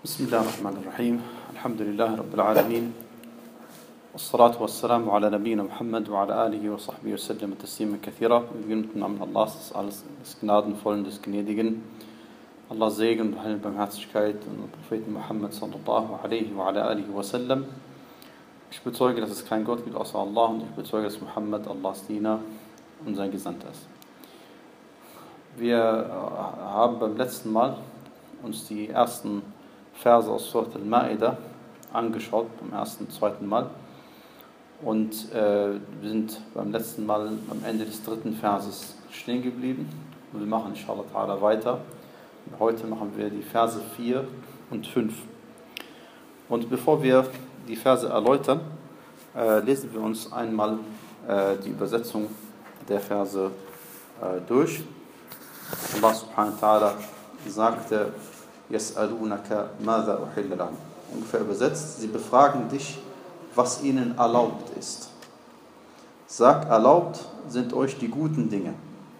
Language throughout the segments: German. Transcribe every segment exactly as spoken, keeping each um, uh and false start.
بسم الله الرحمن الرحيم الحمد لله رب العالمين والصلاة والسلام على نبينا Muhammad وعلى آله وصحبه وسلم تسليما كثيرا. Wir beginnen mit dem Namen Allahs, des alles des Gnadenvollen, des Gnädigen. Allah Segen und Heil Barmherzigkeit und den Propheten Muhammad sallallahu alaihi wa ala alihi wa sallam. Ich bezeuge, dass es keinen Gott gibt außer Allah, und ich bezeuge, dass Muhammad Allahs Diener und sein Gesandter ist. Wir haben beim letzten Mal uns die ersten Verse aus Surat al-Ma'idah angeschaut, beim ersten und zweiten Mal. Und äh, wir sind beim letzten Mal am Ende des dritten Verses stehen geblieben. Und wir machen inshallah ta'ala weiter. Und heute machen wir die Verse vier und fünf. Und bevor wir die Verse erläutern, äh, lesen wir uns einmal äh, die Übersetzung der Verse äh, durch. Allah subhanahu wa ta'ala sagte: Yas'alunaka madha uhilla lahum. Ungefähr übersetzt: Sie befragen dich, was ihnen erlaubt ist. Sag, erlaubt sind euch die guten Dinge.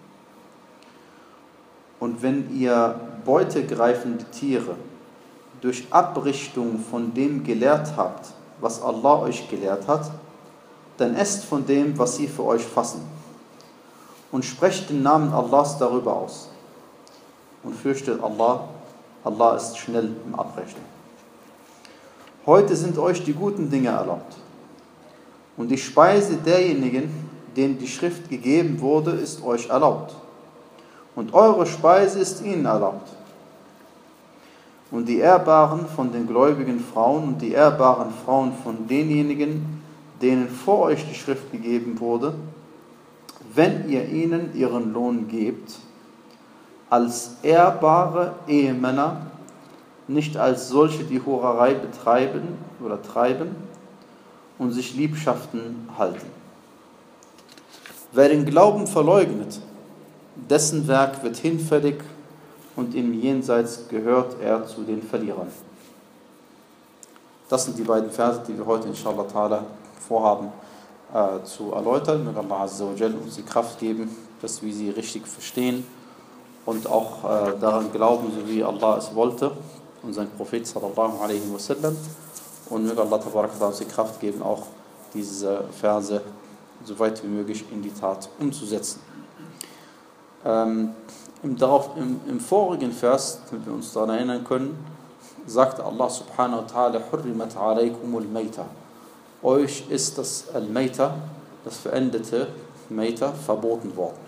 Und wenn ihr beutegreifende Tiere durch Abrichtung von dem gelehrt habt, was Allah euch gelehrt hat, dann esst von dem, was sie für euch fassen, und sprecht den Namen Allahs darüber aus. Und fürchtet Allah, Allah ist schnell im Abrechnen. Heute sind euch die guten Dinge erlaubt. Und die Speise derjenigen, denen die Schrift gegeben wurde, ist euch erlaubt. Und eure Speise ist ihnen erlaubt. Und die Ehrbaren von den gläubigen Frauen und die ehrbaren Frauen von denjenigen, denen vor euch die Schrift gegeben wurde, wenn ihr ihnen ihren Lohn gebt, als ehrbare Ehemänner, nicht als solche, die Hurerei betreiben oder treiben und sich Liebschaften halten. Wer den Glauben verleugnet, dessen Werk wird hinfällig, und im Jenseits gehört er zu den Verlierern. Das sind die beiden Verse, die wir heute inshallah ta'ala vorhaben äh, zu erläutern. Möge Allah azza wa jalla uns die Kraft geben, dass wir sie richtig verstehen und auch äh, daran glauben, so wie Allah es wollte und sein Prophet sallallahu alaihi wasallam. Und möge Allah tabaraka uns die Kraft geben, auch diese Verse so weit wie möglich in die Tat umzusetzen. Ähm, im, darauf, im, Im vorigen Vers, wenn wir uns daran erinnern können, sagte Allah subhanahu wa ta'ala: Hurrimat alaykumul Mayta. Euch ist das Al-Mayta, das verendete Mayta, verboten worden.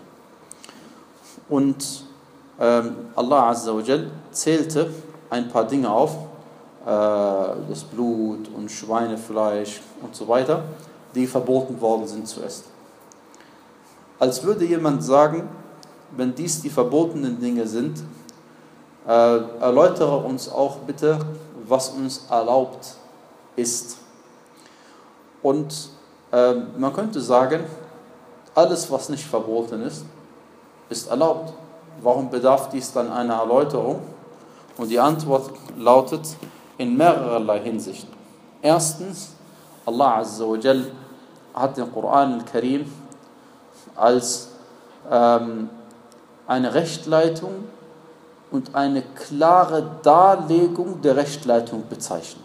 Und ähm, Allah azza wa jal zählte ein paar Dinge auf, äh, das Blut und Schweinefleisch und so weiter, die verboten worden sind zu essen. Als würde jemand sagen, wenn dies die verbotenen Dinge sind, äh, erläutere uns auch bitte, was uns erlaubt ist. Und äh, man könnte sagen, alles, was nicht verboten ist, ist erlaubt. Warum bedarf dies dann einer Erläuterung? Und die Antwort lautet in mehrerlei Hinsicht. Erstens, Allah azza wa jal hat den Koran al-Karim als ähm, eine Rechtleitung und eine klare Darlegung der Rechtleitung bezeichnet.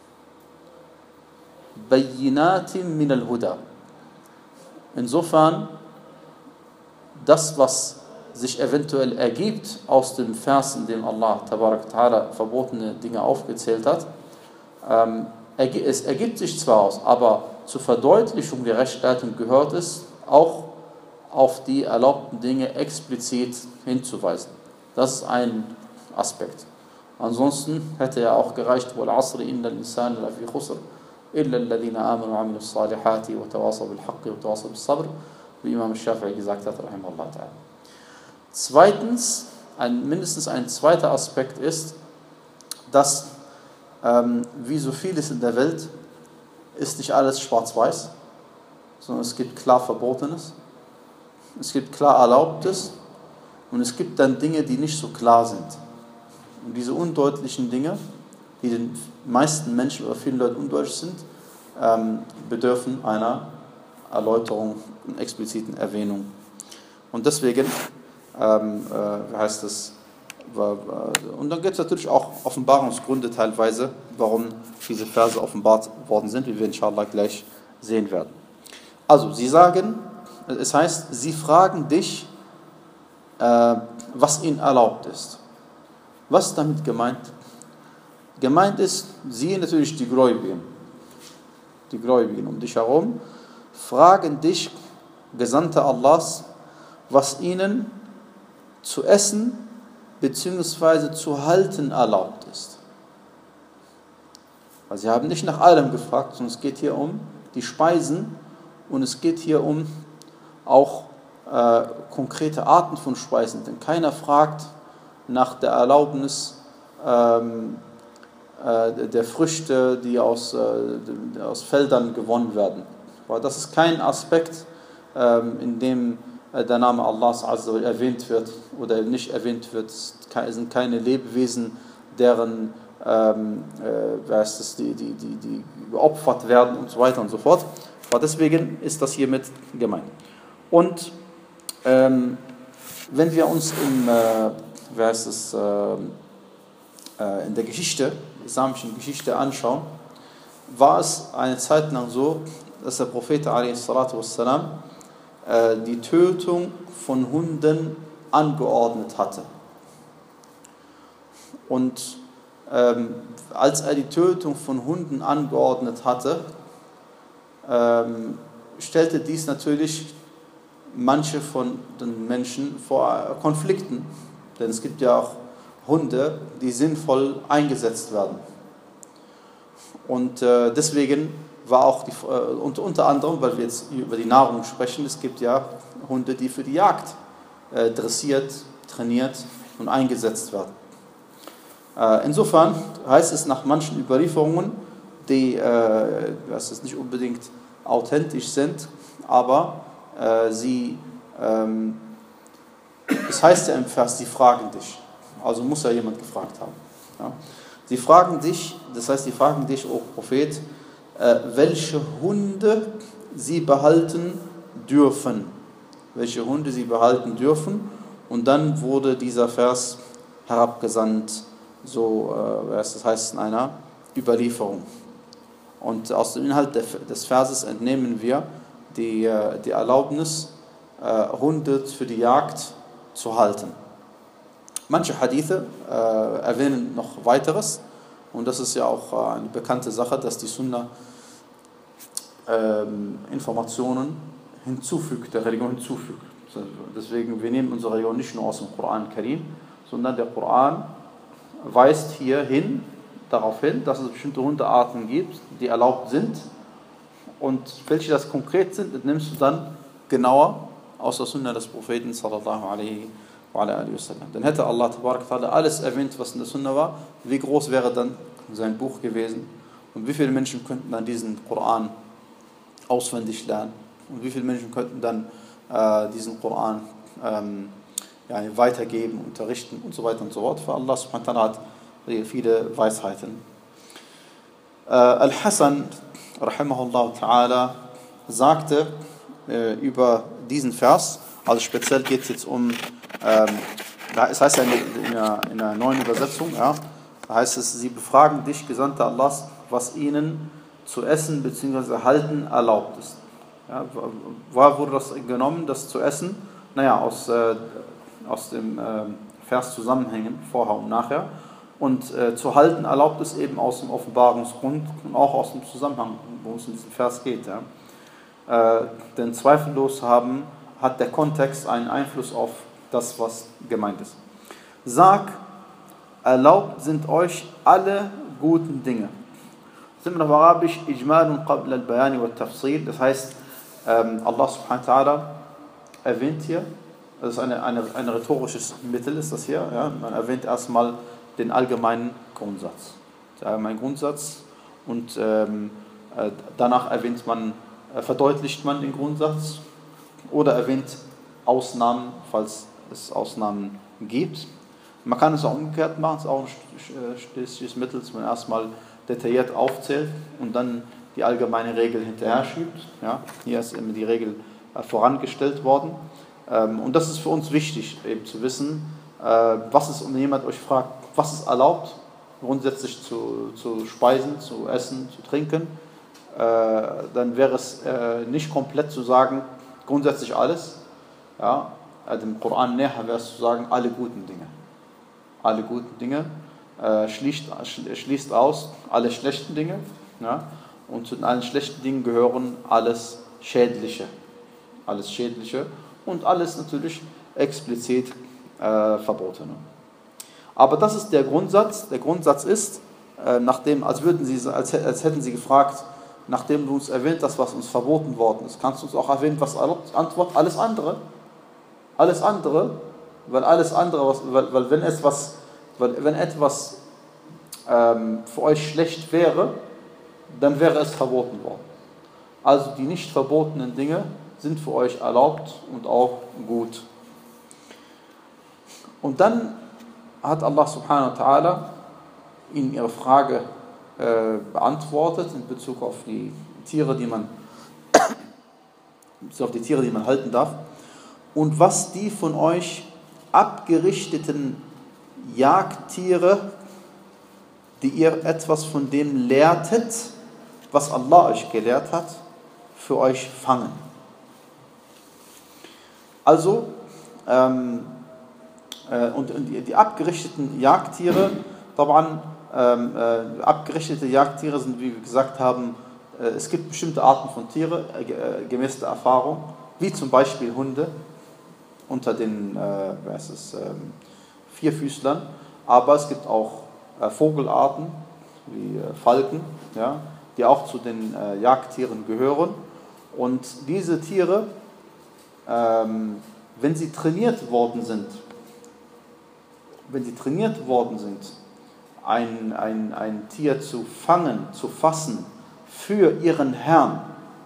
Bayyinatin min al-Huda. Insofern, das, was sich eventuell ergibt aus dem Vers, in dem Allah tabarak ta'ala verbotene Dinge aufgezählt hat, ähm, es ergibt sich zwar aus, aber zur Verdeutlichung der Rechtleitung gehört es, auch auf die erlaubten Dinge explizit hinzuweisen. Das ist ein Aspekt. Ansonsten hätte ja auch gereicht: Wal asri innal insana lafi khusr illa alladhina amanu wa amilus salihati wa tawasaw bil haqqi wa tawasaw bis sabr, wie Imam Shafi'i gesagt hat, rahimahullah ta'ala. Zweitens, ein, mindestens ein zweiter Aspekt ist, dass ähm, wie so vieles in der Welt ist nicht alles schwarz-weiß, sondern es gibt klar Verbotenes, es gibt klar Erlaubtes und es gibt dann Dinge, die nicht so klar sind. Und diese undeutlichen Dinge, die den meisten Menschen oder vielen Leuten undeutlich sind, ähm, bedürfen einer Erläuterung und expliziten Erwähnung. Und deswegen ähm, äh, heißt es, Und dann gibt es natürlich auch Offenbarungsgründe teilweise, warum diese Verse offenbart worden sind, wie wir inshallah gleich sehen werden. Also, sie sagen, es heißt, sie fragen dich, äh, was ihnen erlaubt ist. Was ist damit gemeint? Gemeint ist, sie natürlich die Gläubigen, die Gläubigen um dich herum, fragen dich, Gesandte Allahs, was ihnen zu essen bzw. zu halten erlaubt ist. Weil sie haben nicht nach allem gefragt, sondern es geht hier um die Speisen und es geht hier um auch äh, konkrete Arten von Speisen. Denn keiner fragt nach der Erlaubnis ähm, äh, der Früchte, die aus, äh, aus Feldern gewonnen werden. Weil das ist kein Aspekt, ähm, in dem äh, der Name Allahs Azza wa Jalla erwähnt wird oder nicht erwähnt wird. Es sind keine Lebewesen, deren ähm, äh, wer ist das, die, die, die, die geopfert werden und so weiter und so fort. Aber deswegen ist das hiermit gemeint. Und ähm, wenn wir uns im, äh, wer ist das, äh, äh, in der Geschichte, islamischen Geschichte anschauen, war es eine Zeit lang so, dass der Prophet a s. äh, die Tötung von Hunden angeordnet hatte. Und ähm, als er die Tötung von Hunden angeordnet hatte, ähm, stellte dies natürlich manche von den Menschen vor Konflikten. Denn es gibt ja auch Hunde, die sinnvoll eingesetzt werden. Und äh, deswegen war auch die, äh, und unter anderem, weil wir jetzt über die Nahrung sprechen, es gibt ja Hunde, die für die Jagd äh, dressiert, trainiert und eingesetzt werden. Äh, insofern heißt es nach manchen Überlieferungen, die äh, das ist nicht unbedingt authentisch sind, aber äh, sie, ähm, es heißt ja im Vers, sie fragen dich. Also muss ja jemand gefragt haben. Ja. Sie fragen dich, das heißt, sie fragen dich, o Prophet, äh, welche Hunde sie behalten dürfen. Welche Hunde sie behalten dürfen. Und dann wurde dieser Vers herabgesandt, so äh, das heißt in einer Überlieferung. Und aus dem Inhalt des Verses entnehmen wir die, die Erlaubnis, äh, Hunde für die Jagd zu halten. Manche Hadithe äh, erwähnen noch weiteres, und das ist ja auch äh, eine bekannte Sache, dass die Sunna äh, Informationen hinzufügt, der Religion hinzufügt. Deswegen, wir nehmen unsere Religion nicht nur aus dem Koran Karim, sondern der Koran weist hier hin, darauf hin, dass es bestimmte Hundearten gibt, die erlaubt sind, und welche das konkret sind, entnimmst du dann genauer aus der Sunna des Propheten sallallahu alaihi wa sallam. Dann hätte Allah tabarak ta'ala alles erwähnt, was in der Sunna war, wie groß wäre dann sein Buch gewesen und wie viele Menschen könnten dann diesen Koran auswendig lernen und wie viele Menschen könnten dann äh, diesen Koran ähm, ja, weitergeben, unterrichten und so weiter und so fort. Für Allah subhanahu wa ta'ala hat viele Weisheiten. Äh, Al-Hasan rahimahullah ta'ala sagte äh, über diesen Vers, also speziell geht es jetzt um, ähm, es heißt ja in, in, einer, in einer neuen Übersetzung, ja, da heißt es, sie befragen dich, Gesandte Allahs, was ihnen zu essen bzw. halten erlaubt ist. Ja, woher wurde das genommen, das zu essen? Naja, aus, äh, aus dem äh, Vers Zusammenhängen, vorher und nachher. Und äh, zu halten erlaubt es eben aus dem Offenbarungsgrund und auch aus dem Zusammenhang, worum es in diesem Vers geht. Ja. Äh, denn zweifellos haben, hat der Kontext einen Einfluss auf das, was gemeint ist. Sag, erlaubt sind euch alle guten Dinge. Das ist immer auf Arabisch Ijmalun qabla al-Bayani wa tafsil. Das heißt, ähm, Allah subhanahu wa ta'ala erwähnt hier, das ist eine, eine, ein rhetorisches Mittel, ist das hier. Ja? Man erwähnt erstmal den allgemeinen Grundsatz. Der allgemeine Grundsatz und ähm, äh, danach erwähnt man, äh, verdeutlicht man den Grundsatz oder erwähnt Ausnahmen, falls es Ausnahmen gibt. Man kann es auch umgekehrt machen, es ist auch ein stilistisches Mittel, dass man erstmal detailliert aufzählt und dann die allgemeine Regel hinterher schiebt. Ja, hier ist immer die Regel äh, vorangestellt worden. Ähm, und das ist für uns wichtig, eben zu wissen, Äh, was ist, wenn jemand euch fragt, was ist erlaubt, grundsätzlich zu, zu speisen, zu essen, zu trinken, äh, dann wäre es äh, nicht komplett zu sagen, grundsätzlich alles. Ja, also im Koran näher wäre es zu sagen, alle guten Dinge. Alle guten Dinge äh, schließt, schließt aus alle schlechten Dinge. Ja, und zu allen schlechten Dingen gehören alles Schädliche. Alles Schädliche und alles natürlich explizit äh, Verbotene. Aber das ist der Grundsatz. Der Grundsatz ist, äh, nachdem, als, würden sie, als, als hätten sie gefragt, nachdem du uns erwähnt hast, was uns verboten worden ist, kannst du uns auch erwähnen, was Antwort? Alles andere. Alles andere, weil alles andere, was, weil, weil wenn etwas, weil wenn etwas ähm, für euch schlecht wäre, dann wäre es verboten worden. Also die nicht verbotenen Dinge sind für euch erlaubt und auch gut. Und dann hat Allah subhanahu wa ta'ala ihnen ihre Frage äh, beantwortet in Bezug auf die Tiere, die man auf die Tiere, die man halten darf. Und was die von euch abgerichteten Jagdtiere, die ihr etwas von dem lehrtet, was Allah euch gelehrt hat, für euch fangen. Also, ähm, äh, und, und die, die abgerichteten Jagdtiere, daran, ähm, äh, abgerichtete Jagdtiere sind, wie wir gesagt haben, äh, es gibt bestimmte Arten von Tieren, äh, gemäß der Erfahrung, wie zum Beispiel Hunde unter den äh, was ist, äh, Vierfüßlern, aber es gibt auch äh, Vogelarten, wie äh, Falken, ja, die auch zu den äh, Jagdtieren gehören. Und diese Tiere, ähm, wenn sie trainiert worden sind, wenn sie trainiert worden sind, ein, ein, ein Tier zu fangen, zu fassen für ihren Herrn,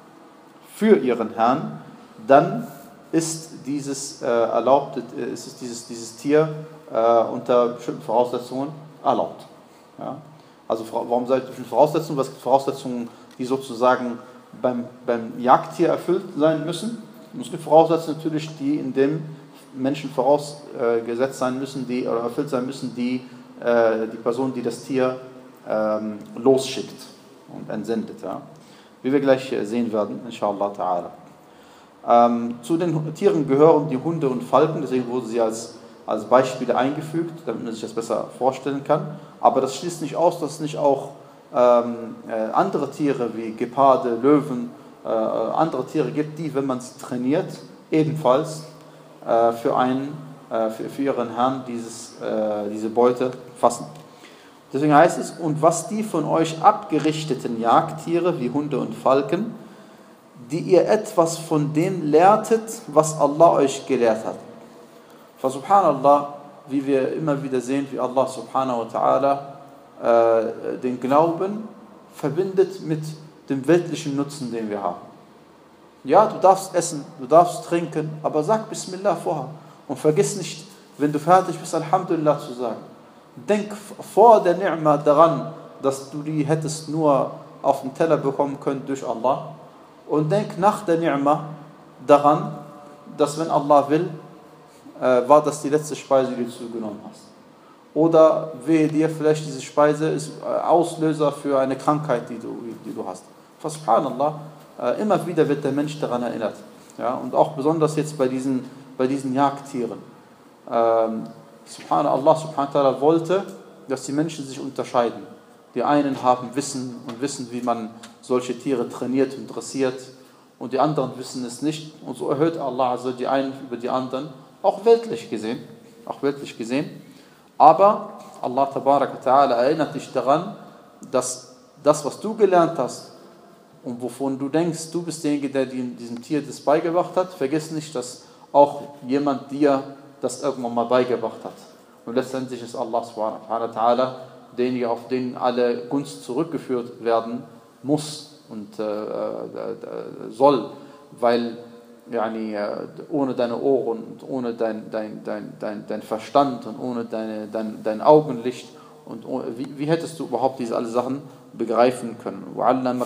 für ihren Herrn, dann ist dieses äh, erlaubte, ist es dieses, dieses Tier äh, unter bestimmten Voraussetzungen erlaubt. Ja? Also warum sage ich bestimmte Voraussetzungen? Was gibt Voraussetzungen, die sozusagen beim, beim Jagdtier erfüllt sein müssen? Und es gibt Voraussetzungen natürlich, die in dem Menschen vorausgesetzt sein müssen, die oder erfüllt sein müssen, die äh, die Person, die das Tier ähm, losschickt und entsendet. Ja? Wie wir gleich sehen werden, inshallah ta'ala. Ähm, zu den Tieren gehören die Hunde und Falken, deswegen wurden sie als, als Beispiele eingefügt, damit man sich das besser vorstellen kann. Aber das schließt nicht aus, dass es nicht auch ähm, äh, andere Tiere wie Geparde, Löwen, äh, andere Tiere gibt, die, wenn man sie trainiert, ebenfalls äh, für, einen, äh, für, für ihren Herrn dieses, äh, diese Beute fassen. Deswegen heißt es, und was die von euch abgerichteten Jagdtiere wie Hunde und Falken, die ihr etwas von dem lehrtet, was Allah euch gelehrt hat. Fa subhanallah, wie wir immer wieder sehen, wie Allah subhanahu wa ta'ala äh, den Glauben verbindet mit dem weltlichen Nutzen, den wir haben. Ja, du darfst essen, du darfst trinken, aber sag Bismillah vorher. Und vergiss nicht, wenn du fertig bist, Alhamdulillah zu sagen. Denk vor der Ni'ma daran, dass du die hättest nur auf den Teller bekommen können durch Allah. Und denk nach der Ni'ma daran, dass wenn Allah will, äh, war das die letzte Speise, die du zugenommen hast. Oder wehe dir, vielleicht diese Speise ist äh, Auslöser für eine Krankheit, die du, die du hast. Subhanallah, äh, immer wieder wird der Mensch daran erinnert. Ja? Und auch besonders jetzt bei diesen, bei diesen Jagdtieren. Ähm, Subhanallah, Subhanallah wollte, dass die Menschen sich unterscheiden. Die einen haben Wissen und wissen, wie man solche Tiere trainiert und dressiert, und die anderen wissen es nicht. Und so erhöht Allah also die einen über die anderen, auch weltlich gesehen. Auch weltlich gesehen. Aber Allah Tabarak wa Ta'ala erinnert dich daran, dass das, was du gelernt hast und wovon du denkst, du bist derjenige, der diesem Tier das beigebracht hat, vergiss nicht, dass auch jemand dir das irgendwann mal beigebracht hat. Und letztendlich ist Allah Subhanahu wa Ta'ala derjenige, auf den alle Gunst zurückgeführt werden muss und äh, äh, soll, weil yani, äh, ohne deine Ohren und ohne dein, dein, dein, dein, dein Verstand und ohne deine, dein, dein Augenlicht und ohne, wie, wie hättest du überhaupt diese alle Sachen begreifen können? Wie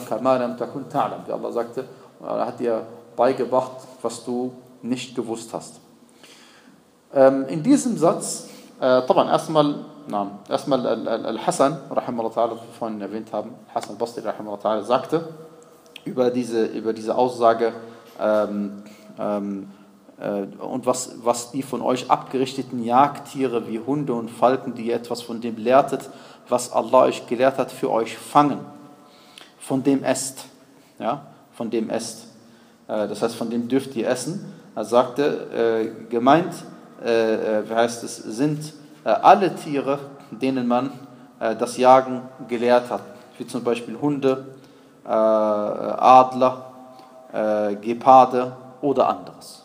Allah sagte, er hat dir beigebracht, was du nicht gewusst hast. Ähm, in diesem Satz طبعا erstmal, na, erstmal Al-Hasan, rahimahullah ta'ala, was wir vorhin erwähnt haben, Hasan al-Basri, rahimahullah ta'ala, sagte über diese, über diese Aussage, ähm, ähm, äh, und was, was die von euch abgerichteten Jagdtiere wie Hunde und Falken, die ihr etwas von dem lehrtet, was Allah euch gelehrt hat, für euch fangen, von dem esst, ja, von dem esst, äh, das heißt, von dem dürft ihr essen. Er sagte, äh, gemeint, äh, wie heißt es, sind äh, alle Tiere, denen man äh, das Jagen gelehrt hat, wie zum Beispiel Hunde, äh, Adler, äh, Geparde oder anderes.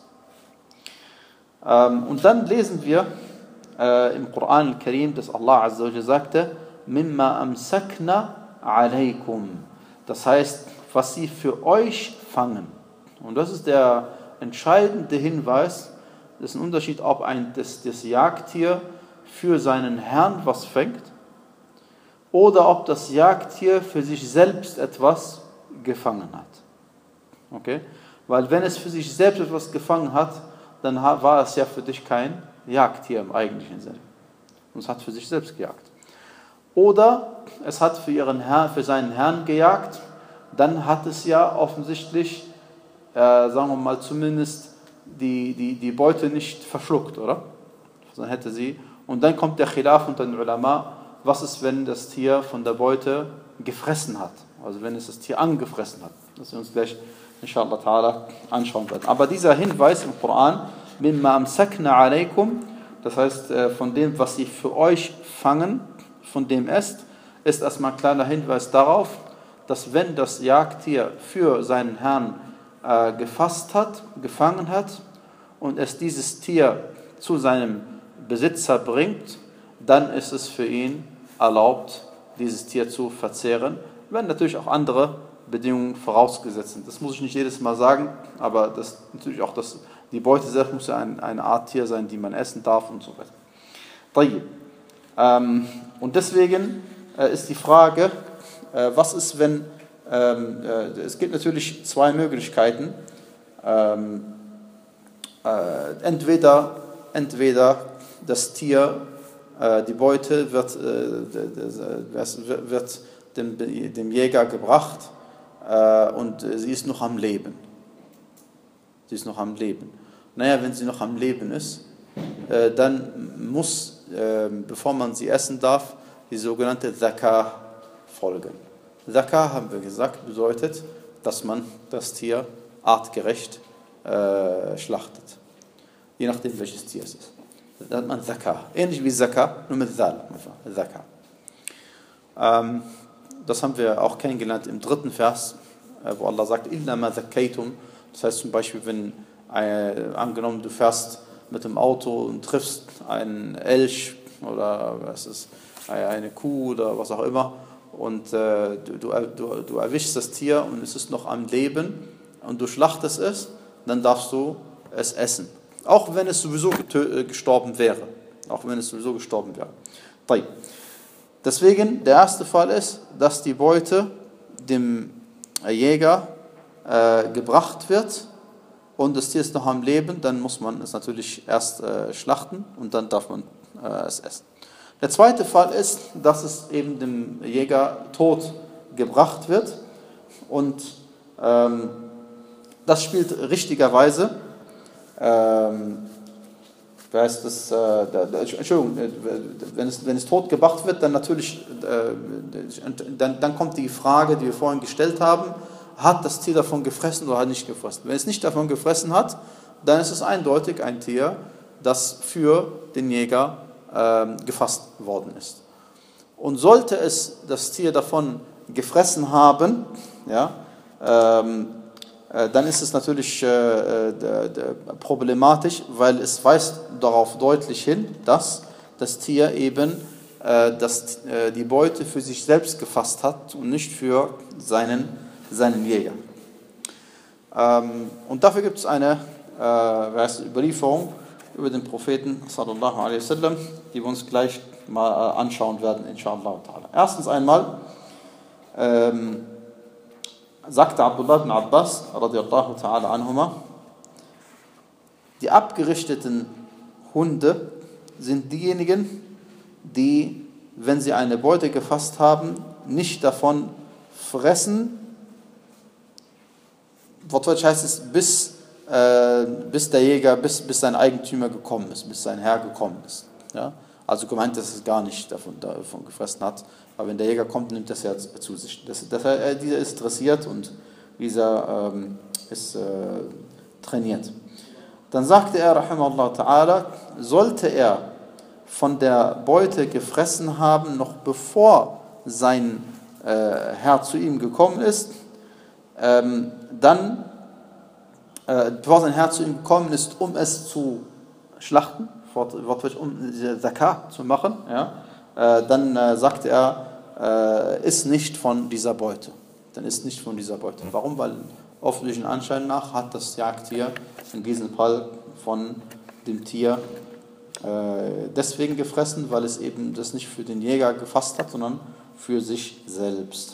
Ähm, und dann lesen wir äh, im Koran al-Karim, dass Allah Azza wa Jalla sagte, Mimma amsakna alaykum. Das heißt, was sie für euch fangen. Und das ist der entscheidende Hinweis. Das ist ein Unterschied, ob ein, das, das Jagdtier für seinen Herrn was fängt oder ob das Jagdtier für sich selbst etwas gefangen hat. Okay? Weil wenn es für sich selbst etwas gefangen hat, dann war es ja für dich kein Jagdtier im eigentlichen Sinne. Und es hat für sich selbst gejagt. Oder es hat für, ihren Herrn, für seinen Herrn gejagt, dann hat es ja offensichtlich, äh, sagen wir mal, zumindest die, die, die Beute nicht verschluckt, oder? Dann hätte sie, und dann kommt der Khilaf unter den Ulama, was ist, wenn das Tier von der Beute gefressen hat? Also wenn es das Tier angefressen hat. Das wir uns gleich, inshallah ta'ala, anschauen werden. Aber dieser Hinweis im Koran, mimma amsakna alaykum, das heißt, von dem, was sie für euch fangen, von dem esst, ist erstmal ein kleiner Hinweis darauf, dass wenn das Jagdtier für seinen Herrn äh, gefasst hat, gefangen hat und es dieses Tier zu seinem Besitzer bringt, dann ist es für ihn erlaubt, dieses Tier zu verzehren, wenn natürlich auch andere Bedingungen vorausgesetzt sind. Das muss ich nicht jedes Mal sagen, aber das natürlich auch das, die Beute selbst muss ja ein, eine Art Tier sein, die man essen darf und so weiter. Ähm, und deswegen äh, ist die Frage, äh, was ist, wenn, ähm, äh, es gibt natürlich zwei Möglichkeiten, ähm, äh, entweder, entweder das Tier, äh, die Beute wird, äh, wird dem, dem Jäger gebracht äh, und sie ist noch am Leben. Sie ist noch am Leben. Naja, wenn sie noch am Leben ist, äh, dann muss, äh, bevor man sie essen darf, die sogenannte Zakah folgen. Zakah, haben wir gesagt, bedeutet, dass man das Tier artgerecht äh, schlachtet. Je nachdem, welches Tier es ist. Da hat man Zakah. Ähnlich wie Zakah, nur mit Zal. Zakah. Ähm, das haben wir auch kennengelernt im dritten Vers, äh, wo Allah sagt, Illa ma zakkaytum. Das heißt zum Beispiel, wenn, äh, angenommen, du fährst mit dem Auto und triffst einen Elch oder was ist, eine Kuh oder was auch immer und äh, du, du, du erwischst das Tier und es ist noch am Leben und du schlachtest es, dann darfst du es essen. Auch wenn es sowieso gestorben wäre. Auch wenn es sowieso gestorben wäre. Deswegen, der erste Fall ist, dass die Beute dem Jäger äh, gebracht wird und das Tier ist noch am Leben, dann muss man es natürlich erst äh, schlachten und dann darf man äh, es essen. Der zweite Fall ist, dass es eben dem Jäger tot gebracht wird und ähm, das spielt richtigerweise, ähm, heißt das, äh, da, da, Entschuldigung, wenn es, wenn es tot gebracht wird, dann natürlich, äh, dann, dann kommt die Frage, die wir vorhin gestellt haben, hat das Tier davon gefressen oder hat nicht gefressen? Wenn es nicht davon gefressen hat, dann ist es eindeutig ein Tier, das für den Jäger ähm, gefasst worden ist. Und sollte es das Tier davon gefressen haben, ja, ähm, äh, dann ist es natürlich äh, äh, problematisch, weil es weist darauf deutlich hin, dass das Tier eben äh, das, äh, die Beute für sich selbst gefasst hat und nicht für seinen, seinen Jäger. Ähm, und dafür gibt es eine äh, Überlieferung über den Propheten sallallahu alaihi wasallam, die wir uns gleich mal anschauen werden, inshallah ta'ala. Erstens einmal ähm, sagte Abdullah ibn Abbas radiallahu ta'ala anhuma, die abgerichteten Hunde sind diejenigen, die, wenn sie eine Beute gefasst haben, nicht davon fressen. Wortwörtlich heißt es, bis, äh, bis der Jäger, bis, bis sein Eigentümer gekommen ist, bis sein Herr gekommen ist. Ja? Also gemeint, dass es gar nicht davon, davon gefressen hat. Aber wenn der Jäger kommt, nimmt das ja zu sich. Das, das, äh, dieser ist dressiert und dieser ähm, ist äh, trainiert. Dann sagte er, rahimahullah ta'ala, sollte er von der Beute gefressen haben, noch bevor sein äh, Herr zu ihm gekommen ist, ähm, dann, äh, bevor sein Herr zu ihm gekommen ist, um es zu schlachten, wortwörtlich um Zakat zu machen, ja, äh, dann äh, sagte er, äh, ist nicht von dieser Beute. Dann ist nicht von dieser Beute. Warum? Weil öffentlichen Anschein nach hat das Jagdtier in diesem Fall von dem Tier äh, deswegen gefressen, weil es eben das nicht für den Jäger gefasst hat, sondern für sich selbst.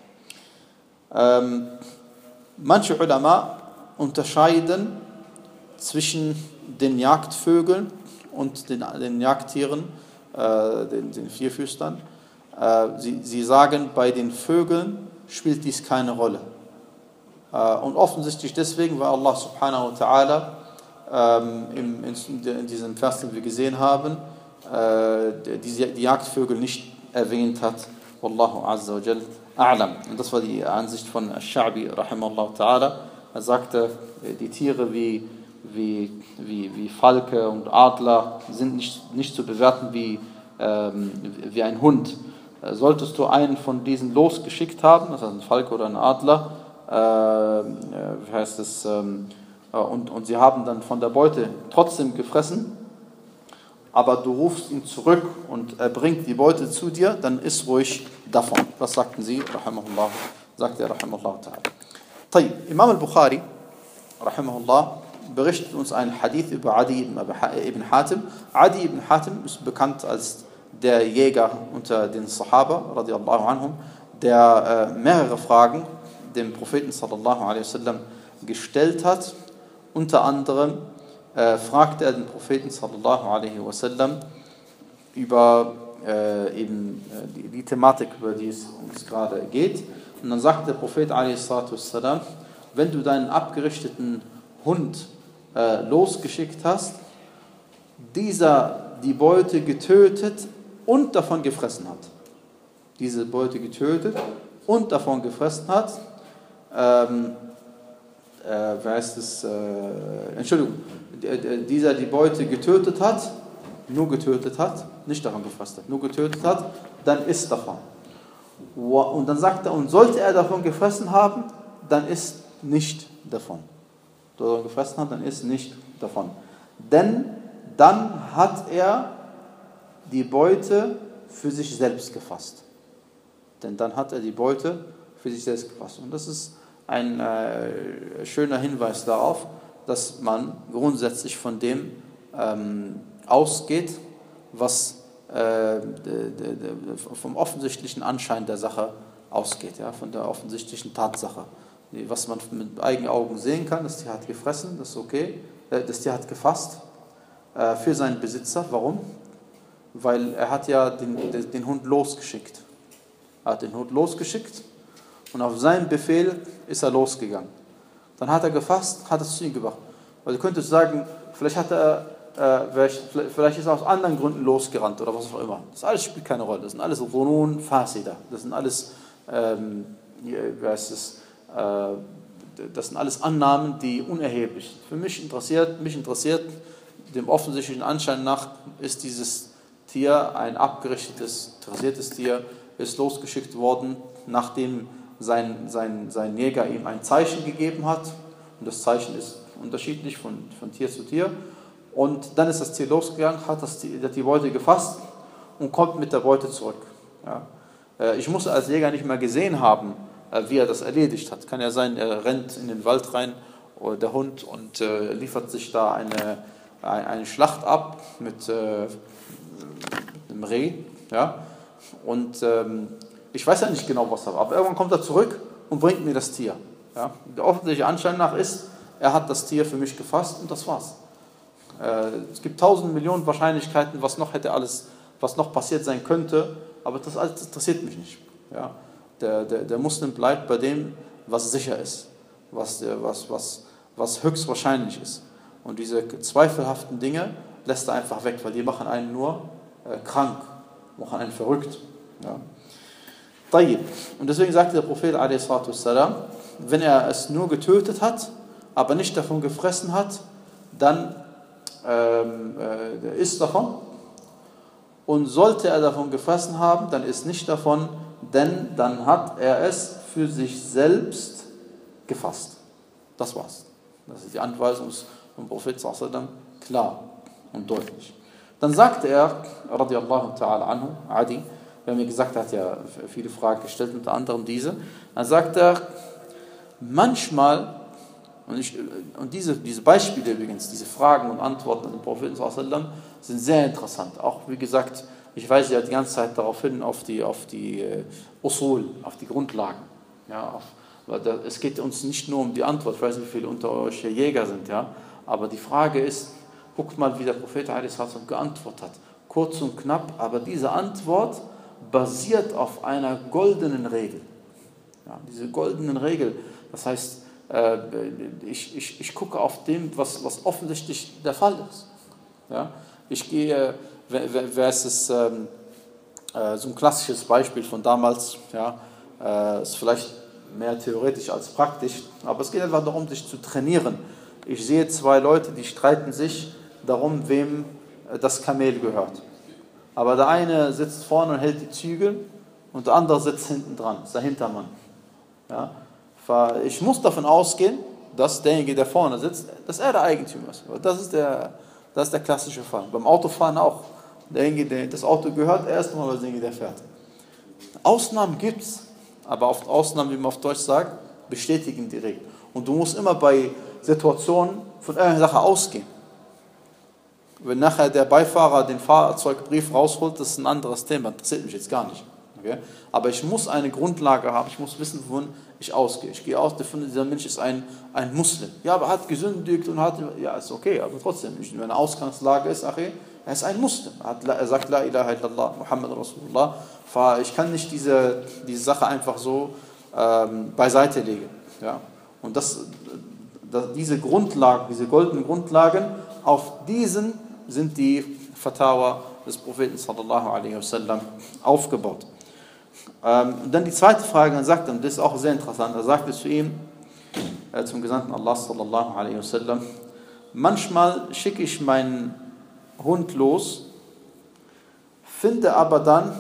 Ähm, manche Ulama unterscheiden zwischen den Jagdvögeln und den, den Jagdtieren, äh, den, den Vierfüßlern. Äh, sie, sie sagen, bei den Vögeln spielt dies keine Rolle. Äh, und offensichtlich deswegen, weil Allah subhanahu wa ta'ala ähm, im, in, in diesem Vers, den wir gesehen haben, äh, die, die Jagdvögel nicht erwähnt hat. Wallahu azza wa jal a'lam. Und das war die Ansicht von Ash-Sha'bi rahimahullah ta'ala. Er sagte, die Tiere wie, wie, wie, wie Falke und Adler sind nicht, nicht zu bewerten wie, ähm, wie ein Hund. Solltest du einen von diesen losgeschickt haben, das heißt ein Falke oder ein Adler, äh, wie heißt es, ähm, und, und sie haben dann von der Beute trotzdem gefressen, aber du rufst ihn zurück und er bringt die Beute zu dir, dann iss ruhig davon. Was sagten sie? Rahimahullah, sagt er, Rahimahullah ta'ala. طيب, Imam al-Bukhari, Rahimahullah, berichtet uns einen Hadith über Adi ibn Hatim. Adi ibn Hatim ist bekannt als der Jäger unter den Sahaba, radiallahu anhum, der äh, mehrere Fragen dem Propheten sallallahu alaihi wasallam gestellt hat. Unter anderem äh, fragte er den Propheten sallallahu alaihi wasallam über äh, eben, äh, die, die Thematik, über die es uns gerade geht. Und dann sagt der Prophet alaihi salatu wassalam, wenn du deinen abgerichteten Hund äh, losgeschickt hast, dieser die Beute getötet und davon gefressen hat. Diese Beute getötet und davon gefressen hat. Ähm, äh, wer heißt es? Äh, Entschuldigung, dieser die Beute getötet hat, nur getötet hat, nicht davon gefressen hat, nur getötet hat, dann isst davon. Und dann sagt er, und sollte er davon gefressen haben, dann isst nicht davon. Sollte er davon gefressen haben, dann isst nicht davon. Denn dann hat er die Beute für sich selbst gefasst. Denn dann hat er die Beute für sich selbst gefasst. Und das ist ein äh, schöner Hinweis darauf, dass man grundsätzlich von dem ähm, ausgeht, was äh, de, de, de, vom offensichtlichen Anschein der Sache ausgeht, ja, von der offensichtlichen Tatsache. Was man mit eigenen Augen sehen kann, das Tier hat gefressen, das ist okay, äh, das Tier hat gefasst äh, für seinen Besitzer. Warum? Weil er hat ja den, den, den Hund losgeschickt. Er hat den Hund losgeschickt und auf seinen Befehl ist er losgegangen. Dann hat er gefasst, hat es zu ihm gebracht. Also du könntest sagen, vielleicht hat er, äh, vielleicht ist er aus anderen Gründen losgerannt oder was auch immer. Das alles spielt keine Rolle. Das sind alles Runun Fasida. Das sind alles, ähm, wie heißt es, äh, das sind alles Annahmen, die unerheblich sind. Für mich interessiert, mich interessiert, dem offensichtlichen Anschein nach ist dieses Tier ein abgerichtetes, dressiertes Tier, ist losgeschickt worden, nachdem sein, sein, sein Jäger ihm ein Zeichen gegeben hat. Und das Zeichen ist unterschiedlich von, von Tier zu Tier. Und dann ist das Tier losgegangen, hat, das, hat die Beute gefasst und kommt mit der Beute zurück. Ja. Ich muss als Jäger nicht mehr gesehen haben, wie er das erledigt hat. Kann ja sein, er rennt in den Wald rein, oder der Hund, und äh, liefert sich da eine, eine Schlacht ab mit, äh, mit einem Reh. Ja. Und ähm, ich weiß ja nicht genau, was er war, aber irgendwann kommt er zurück und bringt mir das Tier. Ja. Der offensichtliche Anschein nach ist, er hat das Tier für mich gefasst und das war's. Äh, es gibt tausend Millionen Wahrscheinlichkeiten, was noch hätte alles, was noch passiert sein könnte, aber das alles interessiert mich nicht. Ja? Der, der, der Muslim bleibt bei dem, was sicher ist, was, was, was, was höchstwahrscheinlich ist. Und diese zweifelhaften Dinge lässt er einfach weg, weil die machen einen nur äh, krank, machen einen verrückt. Ja. Und deswegen sagte der Prophet a s, wenn er es nur getötet hat, aber nicht davon gefressen hat, dann ähm, äh, isst davon. Und sollte er davon gefressen haben, dann isst nicht davon, denn dann hat er es für sich selbst gefasst. Das war's. Das ist die Anweisung vom Prophet sallallahu alaihi wasallam, klar und deutlich. Dann sagte er, radiallahu ta'ala anhu, Adi, wer mir gesagt hat, ja viele Fragen gestellt, unter anderem diese, dann sagt er, manchmal, und, ich, und diese, diese Beispiele übrigens, diese Fragen und Antworten an den Propheten sallallahu alaihi wasallam sind sehr interessant. Auch wie gesagt, ich weise ja die ganze Zeit darauf hin, auf die, auf die uh, Usul, auf die Grundlagen. Ja, auf, weil da, es geht uns nicht nur um die Antwort, ich weiß nicht, wie viele unter euch hier Jäger sind, ja, aber die Frage ist, guckt mal, wie der Prophet a s geantwortet hat. Kurz und knapp, aber diese Antwort basiert auf einer goldenen Regel. Ja, diese goldenen Regel, das heißt, äh, ich, ich, ich gucke auf dem, was, was offensichtlich der Fall ist. Ja, ich gehe, wer ist es, ähm, äh, so ein klassisches Beispiel von damals, ja, äh, ist vielleicht mehr theoretisch als praktisch, aber es geht einfach darum, sich zu trainieren. Ich sehe zwei Leute, die streiten sich darum, wem das Kamel gehört. Aber der eine sitzt vorne und hält die Zügel und der andere sitzt hinten dran, ist der Hintermann. Ja? Ich muss davon ausgehen, dass derjenige, der vorne sitzt, dass er der Eigentümer ist. Das ist der, das ist der klassische Fall. Beim Autofahren auch. Derjenige, der das Auto gehört, erstmal als derjenige, der fährt. Ausnahmen gibt es, aber auf Ausnahmen, wie man auf Deutsch sagt, bestätigen die Regel. Und du musst immer bei Situationen von irgendeiner Sache ausgehen. Wenn nachher der Beifahrer den Fahrzeugbrief rausholt, das ist ein anderes Thema, das interessiert mich jetzt gar nicht. Okay? Aber ich muss eine Grundlage haben, ich muss wissen, wovon ich ausgehe. Ich gehe aus, dieser Mensch ist ein, ein Muslim. Ja, aber er hat gesündigt und hat, ja, ist okay, aber trotzdem, wenn eine Ausgangslage ist, ach, er ist ein Muslim. Er, hat, er sagt, La ilaha illallah, Muhammad Rasulullah. Ich kann nicht diese, diese Sache einfach so ähm, beiseite legen. Ja? Und das, das, diese Grundlagen, diese goldenen Grundlagen, auf diesen sind die Fatawa des Propheten sallallahu alaihi wasallam aufgebaut. Ähm, und dann die zweite Frage, dann sagt er, und das ist auch sehr interessant, er sagte zu ihm, äh, zum Gesandten Allah sallallahu alaihi wasallam, manchmal schicke ich meinen Hund los, finde aber dann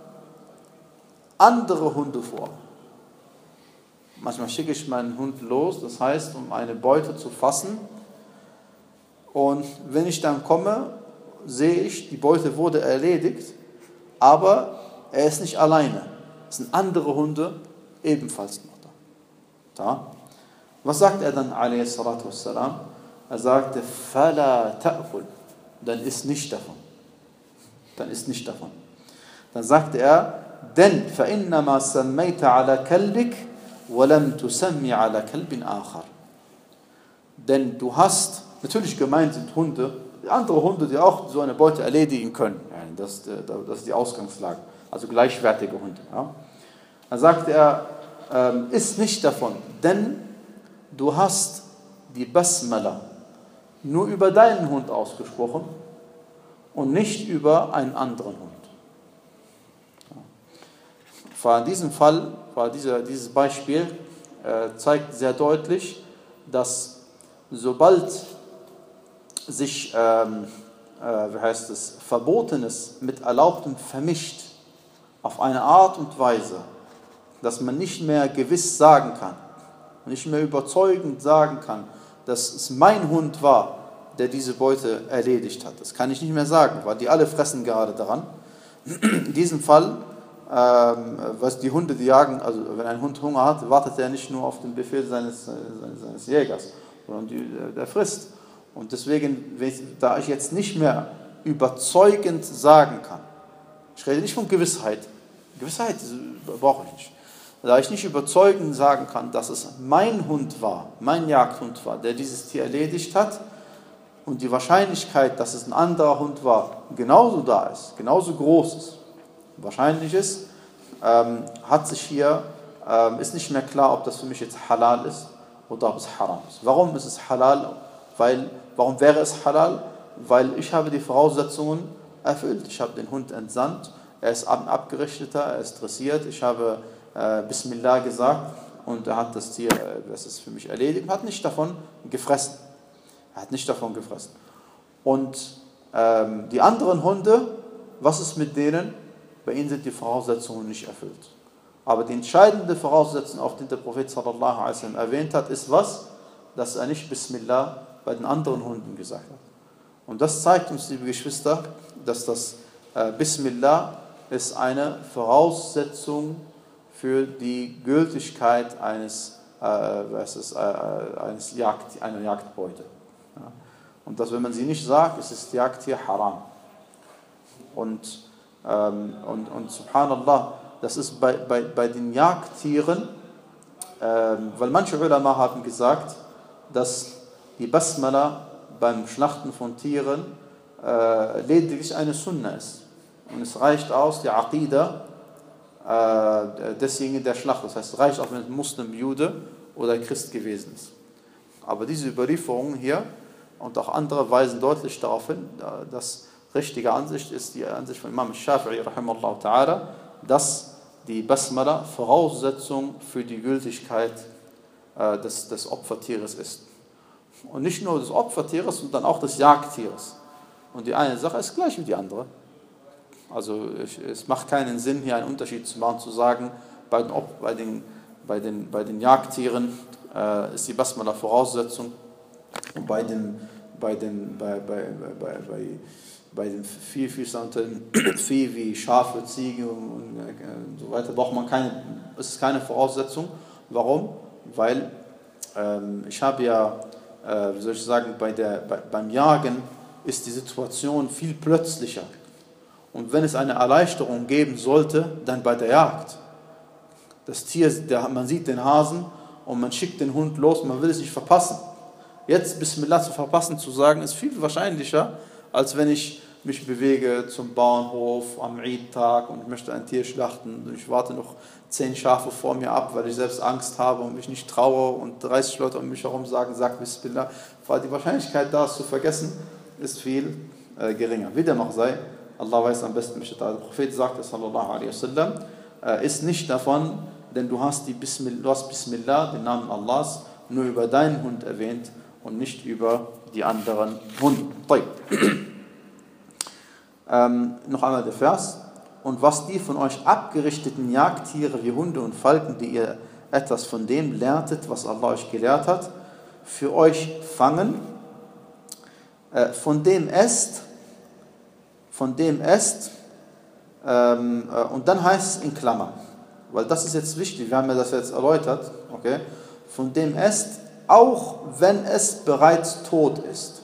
andere Hunde vor. Manchmal schicke ich meinen Hund los, das heißt, um eine Beute zu fassen. Und wenn ich dann komme, sehe ich, die Beute wurde erledigt, aber er ist nicht alleine. Es sind andere Hunde ebenfalls noch da. da. Was sagt er dann, alaihi salatu wassalam? Er sagte, فَلَا تَأْكُلْ, dann isst nicht davon. Dann isst nicht davon. Dann sagte er, denn فَإِنَّمَا سَمَّيْتَ عَلَى كَلْبِكَ وَلَمْ تُسَمِّ عَلَى كَلْبٍ آخَرٍ. Denn du hast, natürlich gemeint sind Hunde, andere Hunde, die auch so eine Beute erledigen können. Das, das ist die Ausgangslage. Also gleichwertige Hunde. Ja. Dann sagte er, ähm, iss nicht davon, denn du hast die Basmala nur über deinen Hund ausgesprochen und nicht über einen anderen Hund. Ja. In diesem Fall, war dieser, dieses Beispiel äh, zeigt sehr deutlich, dass sobald sich, ähm, äh, wie heißt es, Verbotenes mit Erlaubtem vermischt, auf eine Art und Weise, dass man nicht mehr gewiss sagen kann, nicht mehr überzeugend sagen kann, dass es mein Hund war, der diese Beute erledigt hat. Das kann ich nicht mehr sagen, weil die alle fressen gerade daran. In diesem Fall, ähm, was die Hunde, die jagen, also wenn ein Hund Hunger hat, wartet er nicht nur auf den Befehl seines, seines, seines Jägers, sondern die, der frisst. Und deswegen, da ich jetzt nicht mehr überzeugend sagen kann, ich rede nicht von Gewissheit, Gewissheit brauche ich nicht, da ich nicht überzeugend sagen kann, dass es mein Hund war, mein Jagdhund war, der dieses Tier erledigt hat, und die Wahrscheinlichkeit, dass es ein anderer Hund war, genauso da ist, genauso groß ist, wahrscheinlich ist, ähm, hat sich hier, ähm, ist nicht mehr klar, ob das für mich jetzt halal ist oder ob es haram ist. Warum ist es halal? Weil, warum wäre es halal? Weil ich habe die Voraussetzungen erfüllt. Ich habe den Hund entsandt, er ist ein Abgerichteter, er ist dressiert, ich habe äh, Bismillah gesagt und er hat das Tier, äh, das ist für mich erledigt, und hat nicht davon gefressen. Er hat nicht davon gefressen. Und ähm, die anderen Hunde, was ist mit denen? Bei ihnen sind die Voraussetzungen nicht erfüllt. Aber die entscheidende Voraussetzung, auf die der Prophet sallallahu alaihi wasallam erwähnt hat, ist was? Dass er nicht Bismillah bei den anderen Hunden gesagt hat. Und das zeigt uns, liebe Geschwister, dass das äh, Bismillah ist eine Voraussetzung für die Gültigkeit eines, äh, was ist, äh, eines Jagd, einer Jagdbeute. Ja. Und dass, wenn man sie nicht sagt, ist das Jagdtier haram. Und, ähm, und, und subhanallah, das ist bei, bei, bei den Jagdtieren, ähm, weil manche Ulama haben gesagt, dass die Basmala beim Schlachten von Tieren äh, lediglich eine Sunna ist. Und es reicht aus, die Aqida äh, desjenigen, der schlachtet. Das heißt, es reicht auch, wenn ein Muslim, Jude oder Christ gewesen ist. Aber diese Überlieferungen hier und auch andere weisen deutlich darauf hin, dass richtige Ansicht ist die Ansicht von Imam Shafi'i, rahimahullah ta'ala, dass die Basmala Voraussetzung für die Gültigkeit äh, des, des Opfertieres ist. Und nicht nur des Opfertieres, sondern auch des Jagdtieres. Und die eine Sache ist gleich wie die andere. Also ich, es macht keinen Sinn, hier einen Unterschied zu machen, zu sagen, bei den, bei den, bei den, bei den Jagdtieren äh, ist die Basmala Voraussetzung und bei den, bei den, bei, bei, bei, bei, bei den Vielfüßern, Vieh wie Schafe, Ziegen und, und so weiter, braucht man keine, es ist keine Voraussetzung. Warum? Weil ähm, ich habe ja, äh, wie soll ich sagen, bei der, bei, beim Jagen ist die Situation viel plötzlicher. Und wenn es eine Erleichterung geben sollte, dann bei der Jagd. Das Tier, der, man sieht den Hasen und man schickt den Hund los, man will es nicht verpassen. Jetzt Bismillah zu verpassen, zu sagen, ist viel wahrscheinlicher, als wenn ich mich bewege zum Bauernhof am Eid-Tag und ich möchte ein Tier schlachten und ich warte noch zehn Schafe vor mir ab, weil ich selbst Angst habe und mich nicht traue und dreißig Leute um mich herum sagen, sag Bismillah, weil die Wahrscheinlichkeit, das zu vergessen, ist viel äh, geringer. Wie dem auch sei, Allah weiß am besten, der Prophet sagte, sallallahu alaihi wasallam, äh, ist nicht davon, denn du hast, die Bismillah, du hast Bismillah, den Namen Allahs, nur über deinen Hund erwähnt und nicht über die anderen Hunde. ähm, noch einmal der Vers. Und was die von euch abgerichteten Jagdtiere wie Hunde und Falken, die ihr etwas von dem lerntet, was Allah euch gelehrt hat, für euch fangen, äh, von dem esst, von dem esst, ähm, äh, und dann heißt es in Klammern, weil das ist jetzt wichtig, wir haben ja das jetzt erläutert, okay, von dem esst, auch wenn es bereits tot ist.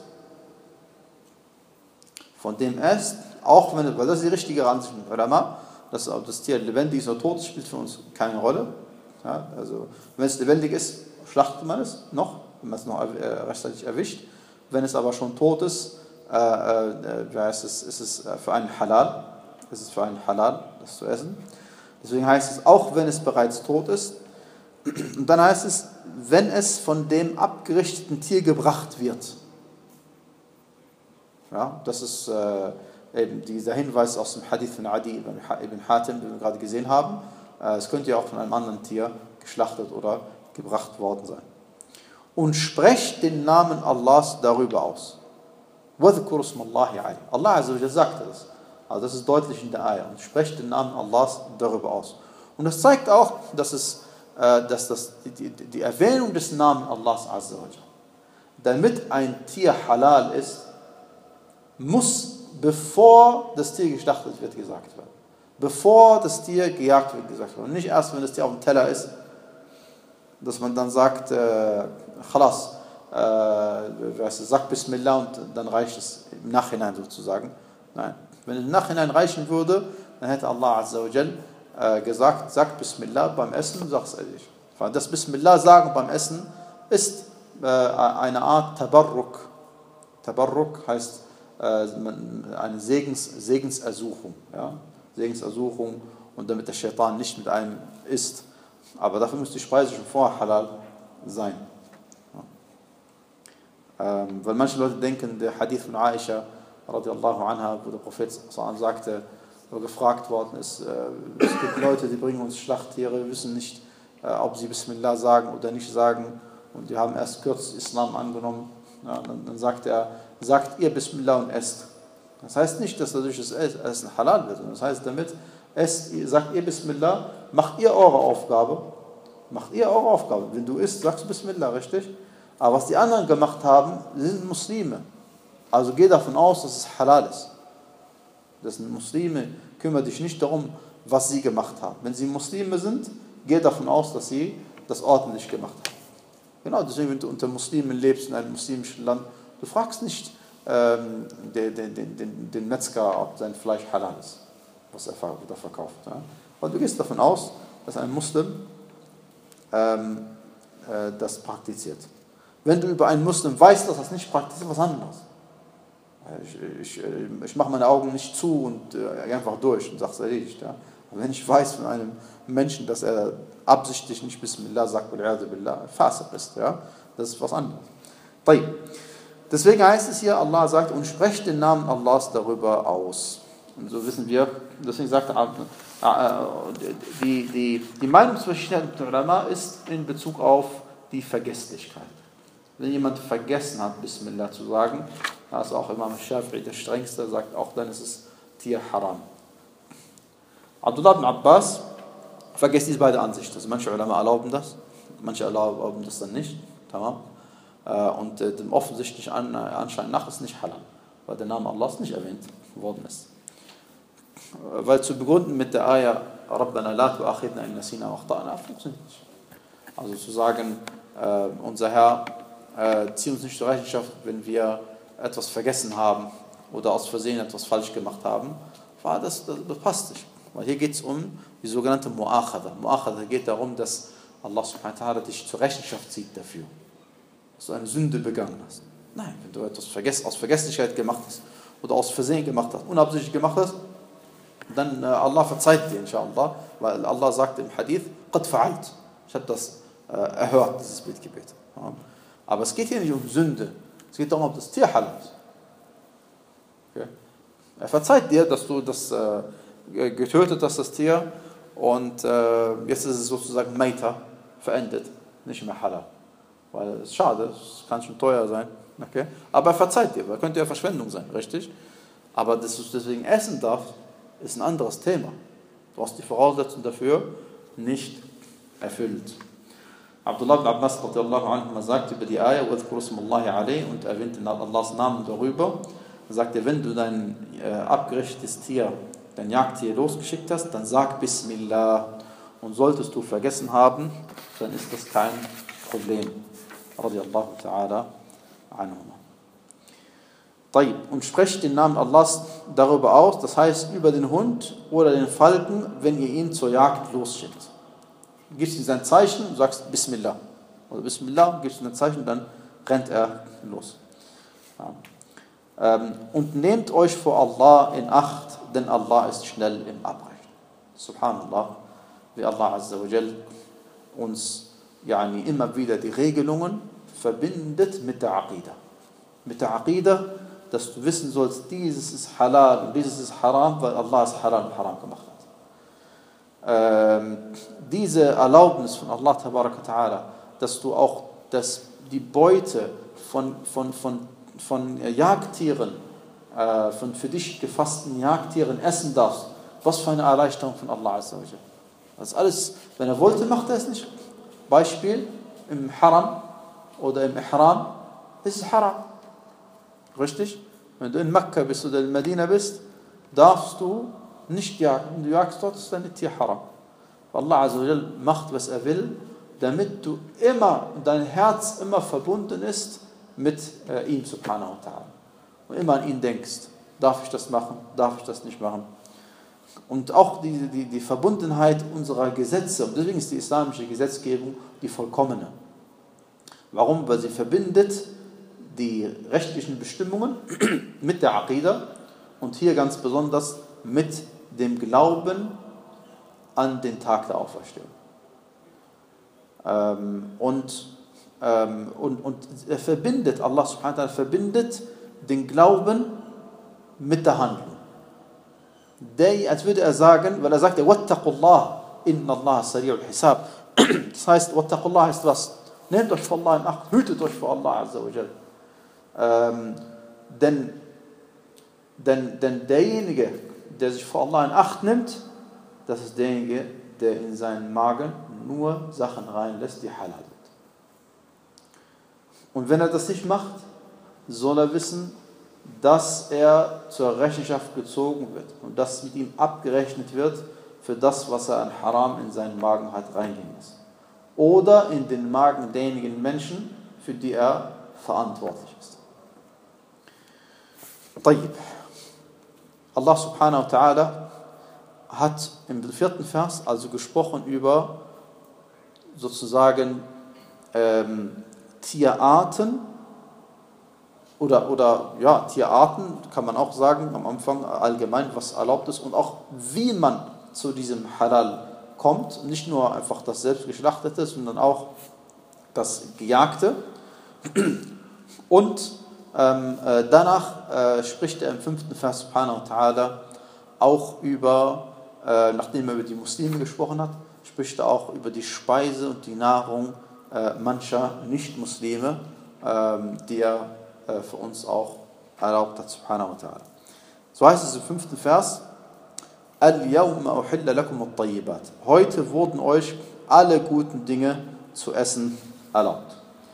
Von dem esst, auch wenn, weil das ist die richtige Ansicht von Ulama, dass ob das Tier lebendig ist oder tot ist, spielt für uns keine Rolle. Ja, also wenn es lebendig ist, schlachtet man es noch, wenn man es noch äh, rechtzeitig erwischt. Wenn es aber schon tot ist, äh, äh, ist es, ist es für einen Halal, ist es für einen Halal, das zu essen. Deswegen heißt es, auch wenn es bereits tot ist. Und dann heißt es, wenn es von dem abgerichteten Tier gebracht wird. Ja, das ist äh, eben dieser Hinweis aus dem Hadith von Adi ibn Hatim, den wir gerade gesehen haben. Äh, es könnte ja auch von einem anderen Tier geschlachtet oder gebracht worden sein. Und sprecht den Namen Allahs darüber aus. Allah Azza wa Jalla sagte das. Also das ist deutlich in der Ayah. Und sprecht den Namen Allahs darüber aus. Und das zeigt auch, dass, es, äh, dass das, die, die Erwähnung des Namens Allahs Azza wa Jalla, damit ein Tier halal ist, muss, bevor das Tier geschlachtet wird, gesagt werden. Bevor das Tier gejagt wird, gesagt werden. Und nicht erst, wenn das Tier auf dem Teller ist, dass man dann sagt, äh, Khalas, äh, sagt Bismillah und dann reicht es im Nachhinein sozusagen. Nein. Wenn es im Nachhinein reichen würde, dann hätte Allah Azza wa Jal äh, gesagt, sagt Bismillah beim Essen, sag's ehrlich. Das Bismillah sagen beim Essen ist äh, eine Art Tabarruk. Tabarruk heißt äh, eine Segens, Segensersuchung. Ja? Segensersuchung, und damit der Shaitan nicht mit einem isst. Aber dafür müsste die Speise schon vorher halal sein. Ja? Ähm, weil manche Leute denken, der Hadith von Aisha, radiallahu anha, wo der Prophet sagte, wo gefragt worden ist, äh, es gibt Leute, die bringen uns Schlachttiere, wissen nicht, äh, ob sie Bismillah sagen oder nicht sagen, und die haben erst kürzlich Islam angenommen. Ja, dann, dann sagt er, sagt ihr Bismillah und esst. Das heißt nicht, dass dadurch das Essen halal wird. Das heißt damit, esst, sagt ihr Bismillah, macht ihr eure Aufgabe, macht ihr eure Aufgabe. Wenn du isst, sagst du Bismillah, richtig? Aber was die anderen gemacht haben, sind Muslime. Also geh davon aus, dass es halal ist. Das sind Muslime, kümmere dich nicht darum, was sie gemacht haben. Wenn sie Muslime sind, geh davon aus, dass sie das ordentlich gemacht haben. Genau, deswegen, wenn du unter Muslimen lebst in einem muslimischen Land, du fragst nicht ähm, den, den, den, den Metzger, ob sein Fleisch halal ist, was er verkauft. Ja? Und du gehst davon aus, dass ein Muslim ähm, äh, das praktiziert. Wenn du über einen Muslim weißt, dass er es nicht praktiziert, was anderes. Ich, ich, ich mache meine Augen nicht zu und äh, einfach durch und sage es erledigt. Ja? Aber wenn ich weiß von einem Menschen, dass er absichtlich nicht Bismillah sagt, Billah, Fasiq ist, ja? Das ist was anderes. Deswegen heißt es hier, Allah sagt, und sprecht den Namen Allahs darüber aus. Und so wissen wir, deswegen sagt er, die, die, die Meinungsverschiedenheit der Ulama ist in Bezug auf die Vergesslichkeit. Wenn jemand vergessen hat, Bismillah zu sagen, da ist auch Imam Shafi'i der Strengste, sagt auch, dann ist es Tier haram. Abdullah ibn Abbas vergesst diese beide Ansichten. Also manche Ulama erlauben das, manche erlauben das dann nicht. Tamam. Und dem offensichtlichen Anschein nach ist es nicht halal, weil der Name Allahs nicht erwähnt worden ist. Weil zu begründen mit der Ayah Rabbana la tu'akhidna in nasina wa akhta'na funktioniert nicht. Also zu sagen, äh, unser Herr, äh, zieh uns nicht zur Rechenschaft, wenn wir etwas vergessen haben oder aus Versehen etwas falsch gemacht haben, war das, das, das passt nicht. Weil hier geht es um die sogenannte Mu'akhada. Mu'akhada geht darum, dass Allah subhanahu wa ta'ala dich zur Rechenschaft zieht dafür, dass du eine Sünde begangen hast. Nein, wenn du etwas vergess, aus Vergesslichkeit gemacht hast oder aus Versehen gemacht hast, unabsichtlich gemacht hast, dann äh, Allah verzeiht dir, inshallah, weil Allah sagt im Hadith, qad fa'alt. Ich habe das äh, erhört, dieses Bittgebet. Ja. Aber es geht hier nicht um Sünde, es geht darum, ob das Tier halal ist. Okay. Er verzeiht dir, dass du das äh, getötet hast, das Tier, und äh, jetzt ist es sozusagen Maita, verendet, nicht mehr halal. Weil es ist schade, es kann schon teuer sein. Okay. Aber er verzeiht dir, weil könnte ja Verschwendung sein, richtig? Aber dass du es deswegen essen darfst, ist ein anderes Thema. Du hast die Voraussetzungen dafür nicht erfüllt. Abdullah ibn Abbas radiallahu anhu sagt über die Ayah und erwähnt in Allahs Namen darüber. Er sagt, wenn du dein äh, abgerichtetes Tier, dein Jagdtier losgeschickt hast, dann sag Bismillah. Und solltest du vergessen haben, dann ist das kein Problem. Radiallahu ta'ala anhu. Und sprecht den Namen Allahs darüber aus, das heißt über den Hund oder den Falken, wenn ihr ihn zur Jagd losschickt. Gibst ihm sein Zeichen und sagst Bismillah. Oder Bismillah, gibst ihm ein Zeichen, dann rennt er los. Ja. Und nehmt euch vor Allah in Acht, denn Allah ist schnell im Abrechen. Subhanallah, wie Allah Azza wa Jal uns yani, immer wieder die Regelungen verbindet mit der Aqidah. Mit der Aqidah, dass du wissen sollst, dieses ist halal und dieses ist haram, weil Allah es halal und haram gemacht hat. Ähm, diese Erlaubnis von Allah tabaraka ta'ala, dass du auch das, die Beute von, von, von, von Jagdtieren, äh, von für dich gefassten Jagdtieren essen darfst, was für eine Erleichterung von Allah Azza wa Jalla. Das alles, wenn er wollte, macht er es nicht. Beispiel, im Haram oder im Ihram ist es haram. Richtig? Wenn du in Mekka bist oder in Medina bist, darfst du nicht jagen. Wenn du jagst, dort ist dein Tier haram. Allah Azza wa Jal macht, was er will, damit du immer, dein Herz immer verbunden ist mit äh, ihm, subhanahu wa ta'ala. Und immer an ihn denkst. Darf ich das machen? Darf ich das nicht machen? Und auch die, die, die Verbundenheit unserer Gesetze. Und deswegen ist die islamische Gesetzgebung die vollkommene. Warum? Weil sie verbindet die rechtlichen Bestimmungen mit der Aqidah und hier ganz besonders mit dem Glauben an den Tag der Auferstehung. Ähm, und, ähm, und, und er verbindet, Allah subhanahu wa ta'ala verbindet den Glauben mit der Handlung. Der, als würde er sagen, weil er sagt, Wattaqullah, inna Allah sari'ul hisab. Das heißt, Wattaqullah heißt was? Nehmt euch vor Allah in Acht, hütet euch vor Allah azza wa jal. Ähm, denn, denn, denn derjenige, der sich vor Allah in Acht nimmt, das ist derjenige, der in seinen Magen nur Sachen reinlässt, die halal sind. Und wenn er das nicht macht, soll er wissen, dass er zur Rechenschaft gezogen wird und dass mit ihm abgerechnet wird für das, was er an Haram in seinen Magen hat reingehen lassen. Oder in den Magen derjenigen Menschen, für die er verantwortlich ist. طيب. Allah subhanahu wa ta'ala hat im vierten Vers also gesprochen über sozusagen ähm, Tierarten oder, oder ja, Tierarten, kann man auch sagen, am Anfang allgemein, was erlaubt ist und auch wie man zu diesem Halal kommt. Nicht nur einfach das selbstgeschlachtete, sondern auch das Gejagte. Und ähm, äh, danach äh, spricht er im fünften Vers subhanahu wa ta'ala auch über, äh, nachdem er über die Muslime gesprochen hat, spricht er auch über die Speise und die Nahrung äh, mancher Nicht-Muslime, äh, die er äh, für uns auch erlaubt hat, subhanahu wa ta'ala. So heißt es im fünften Vers, Al-Yawma uhilla lakum at-tayyibat. Heute wurden euch alle guten Dinge zu essen erlaubt.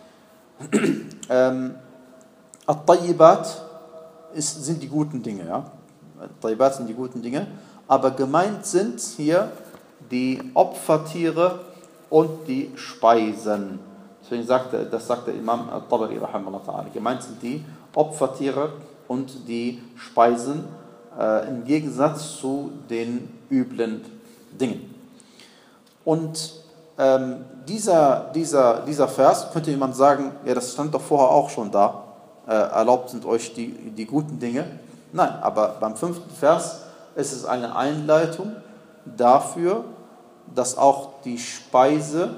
ähm, At-Tayyibat sind die guten Dinge, ja. At-Tayyibat sind die guten Dinge, aber gemeint sind hier die Opfertiere und die Speisen. Deswegen sagt er, das sagt der Imam Al-Tabari rahimahullah ta'ala. Gemeint sind die Opfertiere und die Speisen äh, im Gegensatz zu den üblen Dingen. Und ähm, dieser, dieser, dieser Vers, könnte jemand sagen, ja, das stand doch vorher auch schon da, äh, erlaubt sind euch die, die guten Dinge. Nein, aber beim fünften Vers ist es eine Einleitung dafür, dass auch die Speise,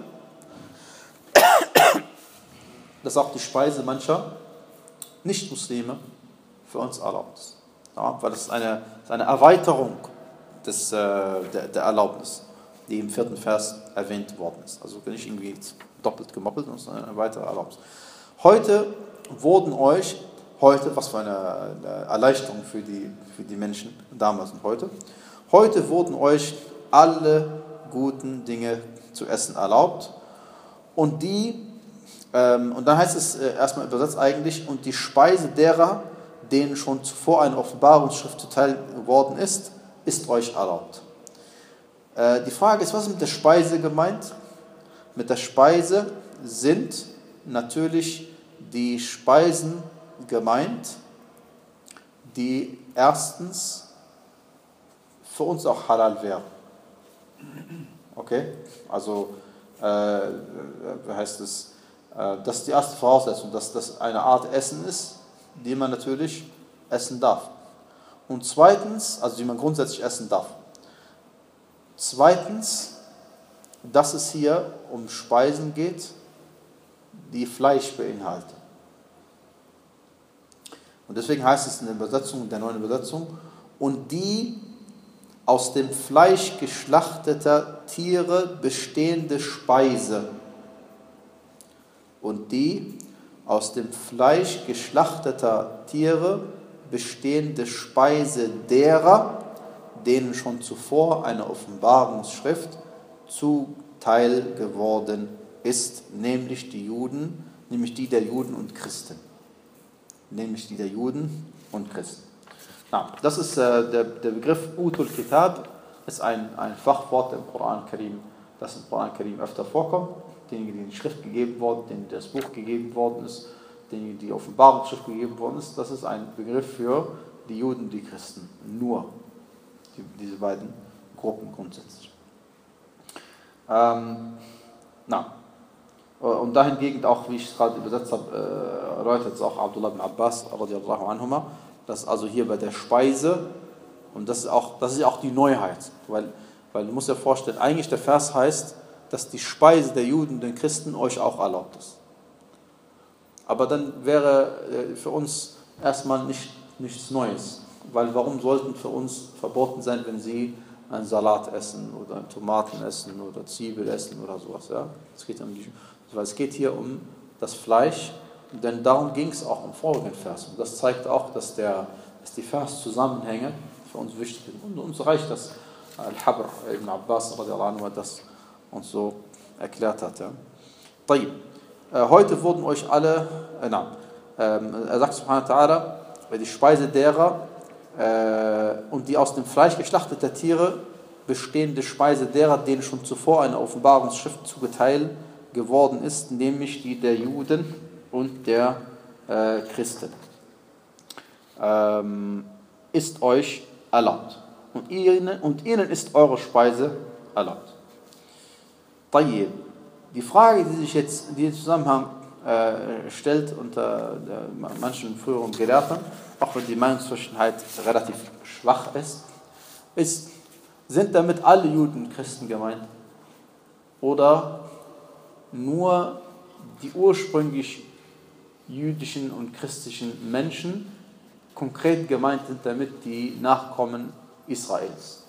dass auch die Speise mancher Nicht-Muslime für uns erlaubt ist. Ja, weil das ist eine, das ist eine Erweiterung des, äh, der, der Erlaubnis, die im vierten Vers erwähnt worden ist. Also nicht irgendwie doppelt gemoppelt, sondern eine weitere Erlaubnis. Heute wurden euch, heute, was für eine, eine Erleichterung für die, für die Menschen damals und heute, heute wurden euch alle guten Dinge zu essen erlaubt und die, ähm, und dann heißt es äh, erstmal übersetzt eigentlich, und die Speise derer, denen schon zuvor eine Offenbarungsschrift zuteil geworden ist, ist euch erlaubt. Äh, die Frage ist, was ist mit der Speise gemeint? Mit der Speise sind natürlich die Speisen gemeint, die erstens für uns auch halal wären. Okay? Also, äh, wie heißt es? Äh, das ist die erste Voraussetzung, dass das eine Art Essen ist, die man natürlich essen darf. Und zweitens, also die man grundsätzlich essen darf. Zweitens, dass es hier um Speisen geht, die Fleisch beinhalten. Und deswegen heißt es in der Übersetzung, der neuen Übersetzung, und die aus dem Fleisch geschlachteter Tiere bestehende Speise. Und die aus dem Fleisch geschlachteter Tiere bestehende Speise derer, denen schon zuvor eine Offenbarungsschrift zuteil geworden ist, nämlich die Juden, nämlich die der Juden und Christen. Nämlich die der Juden und Christen. Na, das ist äh, der, der Begriff Utul Kitab, ist ein, ein Fachwort im Koran Karim, das im Koran Karim öfter vorkommt. Diejenigen, denen die Schrift gegeben worden, denen das Buch gegeben worden ist, denen die Offenbarungsschrift gegeben worden ist, das ist ein Begriff für die Juden und die Christen. Nur die, diese beiden Gruppen grundsätzlich. Ähm, na, und dahingegen auch, wie ich es gerade übersetzt habe, erläutert es auch Abdullah ibn Abbas radiallahu anhuma, dass also hier bei der Speise, und das ist auch, das ist auch die Neuheit, weil, weil du musst dir vorstellen, eigentlich der Vers heißt, dass die Speise der Juden, den Christen, euch auch erlaubt ist. Aber dann wäre für uns erstmal nicht, nichts Neues, weil warum sollten für uns verboten sein, wenn sie einen Salat essen oder Tomaten essen oder Zwiebel essen oder sowas. Ja? Es geht um die, weil es geht hier um das Fleisch, denn darum ging es auch im vorigen Vers. Und das zeigt auch, dass, der, dass die Verszusammenhänge für uns wichtig sind. Und uns reicht, dass Al-Habr ibn Abbas radiallahu anhu das uns so erklärt hat. Ja? Tayyib. Heute wurden euch alle, äh, nein, äh, er sagt subhanahu wa ta'ala, die Speise derer äh, und die aus dem Fleisch geschlachteter Tiere bestehende Speise derer, denen schon zuvor eine Offenbarungsschrift zugeteilt geworden ist, nämlich die der Juden und der äh, Christen, ähm, ist euch erlaubt. Und ihnen, und ihnen ist eure Speise erlaubt. Tayyib. Die Frage, die sich jetzt in diesem Zusammenhang äh, stellt unter äh, manchen früheren Gelehrten, auch wenn die Meinungsverschiedenheit relativ schwach ist, ist, sind damit alle Juden und Christen gemeint? Oder nur die ursprünglich jüdischen und christlichen Menschen? Konkret gemeint sind damit die Nachkommen Israels.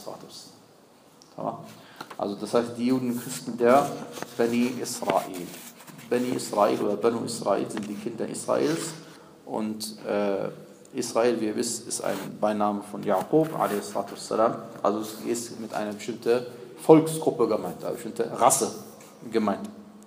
Also das heißt die Juden und Christen der Bani Israel. Bani Israel oder Banu Israel sind die Kinder Israels und äh, Israel, wie ihr wisst, ist ein Beiname von Jakob, also es ist mit einer bestimmten Volksgruppe gemeint, eine bestimmte Rasse gemeint.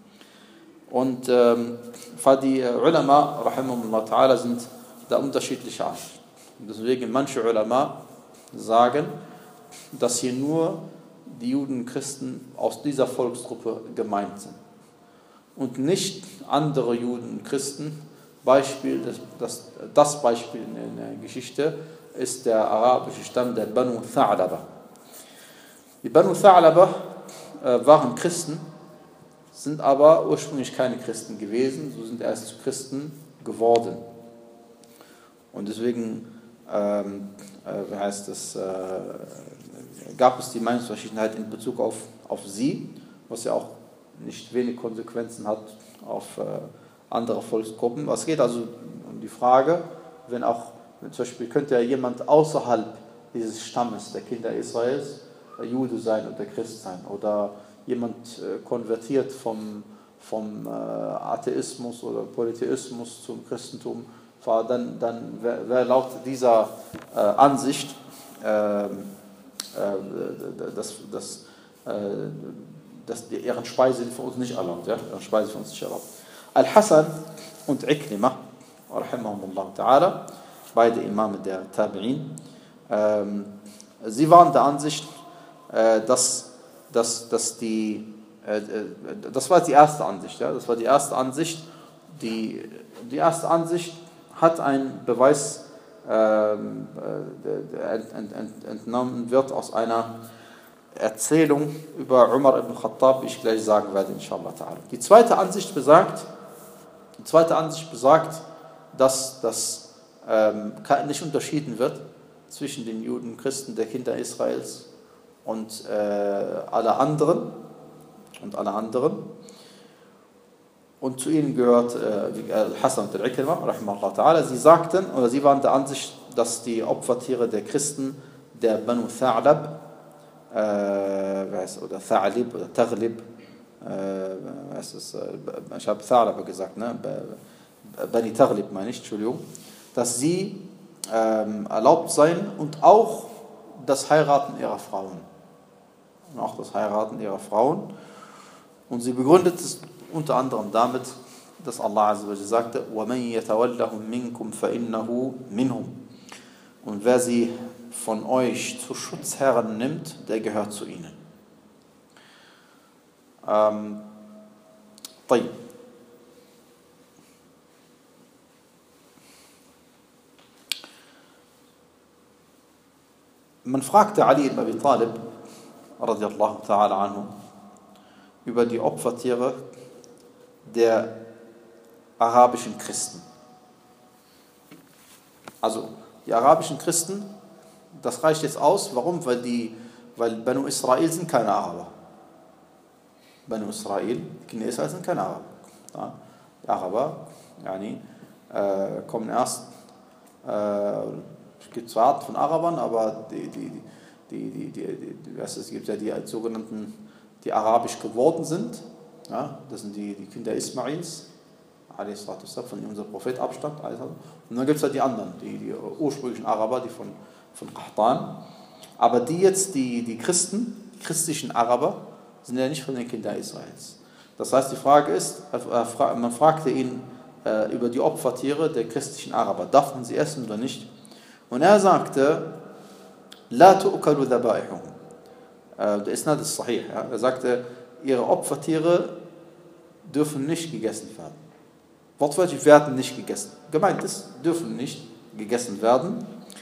Und ähm, die Ulama, rahimahumullah ta'ala, sind da unterschiedliche Ansichten. Deswegen manche Ulama sagen, dass hier nur die Juden und Christen aus dieser Volksgruppe gemeint sind. Und nicht andere Juden und Christen. Beispiel, das, das, das Beispiel in der Geschichte ist der arabische Stamm der Banu Tha'laba. Die Banu Tha'laba äh, waren Christen, sind aber ursprünglich keine Christen gewesen, so sind erst zu Christen geworden. Und deswegen ähm, äh, wie heißt es, äh, gab es die Meinungsverschiedenheit in Bezug auf, auf sie, was ja auch nicht wenig Konsequenzen hat auf äh, andere Volksgruppen. Es geht also um die Frage, wenn auch, wenn zum Beispiel könnte ja jemand außerhalb dieses Stammes der Kinder Israels Jude sein oder Christ sein oder jemand äh, konvertiert vom, vom äh, Atheismus oder Polytheismus zum Christentum, war dann, dann wäre wär laut dieser äh, Ansicht äh, äh, dass, dass, äh, dass die, ihren Speise für uns nicht erlaubt, ja? Ihre Speise für uns nicht erlaubt. Al-Hasan und Ikrima, rahimahumullah ta'ala, beide Imame der Tabi'in, ähm, sie waren der Ansicht, äh, dass, dass, dass die, äh, das war die erste Ansicht, ja? Das war die erste Ansicht, die, die erste Ansicht hat einen Beweis äh, ent, ent, ent, entnommen wird aus einer Erzählung über Umar ibn Khattab, wie ich gleich sagen werde, inshallah ta'ala. Die zweite Ansicht besagt, die zweite Ansicht besagt, dass das ähm, nicht unterschieden wird zwischen den Juden und Christen der Kinder Israels und äh, alle anderen und alle anderen. Und zu ihnen gehört äh, Al-Hasan und Al-Ikrima, rahimahullah ta'ala. Sie sagten, oder sie waren der Ansicht, dass die Opfertiere der Christen der Banu Tha'lab äh, oder Tha'lib oder Taghlib, äh, ist, äh, ich habe Tha'lab gesagt, ne? Bani Taghlib meine ich, Entschuldigung, dass sie ähm, erlaubt seien und auch das Heiraten ihrer Frauen. Und auch das Heiraten ihrer Frauen. Und sie begründet es unter anderem damit, dass Allah Azza wa Jalla sagte, وَمَنْ يَتَوَلَّهُمْ مِنْكُمْ فَإِنَّهُ مِنْهُمْ. Und wer sie von euch zu Schutzherren nimmt, der gehört zu ihnen. Ähm, طيب. Man fragte Ali ibn Abi Talib, radiallahu ta'ala anhu, über die Opfertiere der arabischen Christen. Also die arabischen Christen, das reicht jetzt aus. Warum? Weil, die, weil Banu Israel sind keine Araber. Banu Israel, die Kinder Israel sind keine Araber. Ja, die Araber yani, äh, kommen erst, äh, es gibt zwar Arten von Arabern, aber die, die, die, die, die, die, es gibt ja die sogenannten, die arabisch geworden sind. Ja, das sind die, die Kinder Ismails, von dem unser Prophet abstammt. Und dann gibt es halt die anderen, die, die ursprünglichen Araber, die von, von Qahtan. Aber die jetzt, die, die Christen, die christlichen Araber, sind ja nicht von den Kindern Israels. Das heißt, die Frage ist, man fragte ihn äh, über die Opfertiere der christlichen Araber. Darf man sie essen oder nicht? Und er sagte, La tu'kalu dhabaihum. Der Isnad ist sahih. Ja? Er sagte, ihre Opfertiere dürfen nicht gegessen werden. Wortwörtlich werden nicht gegessen. Gemeint ist, dürfen nicht gegessen werden.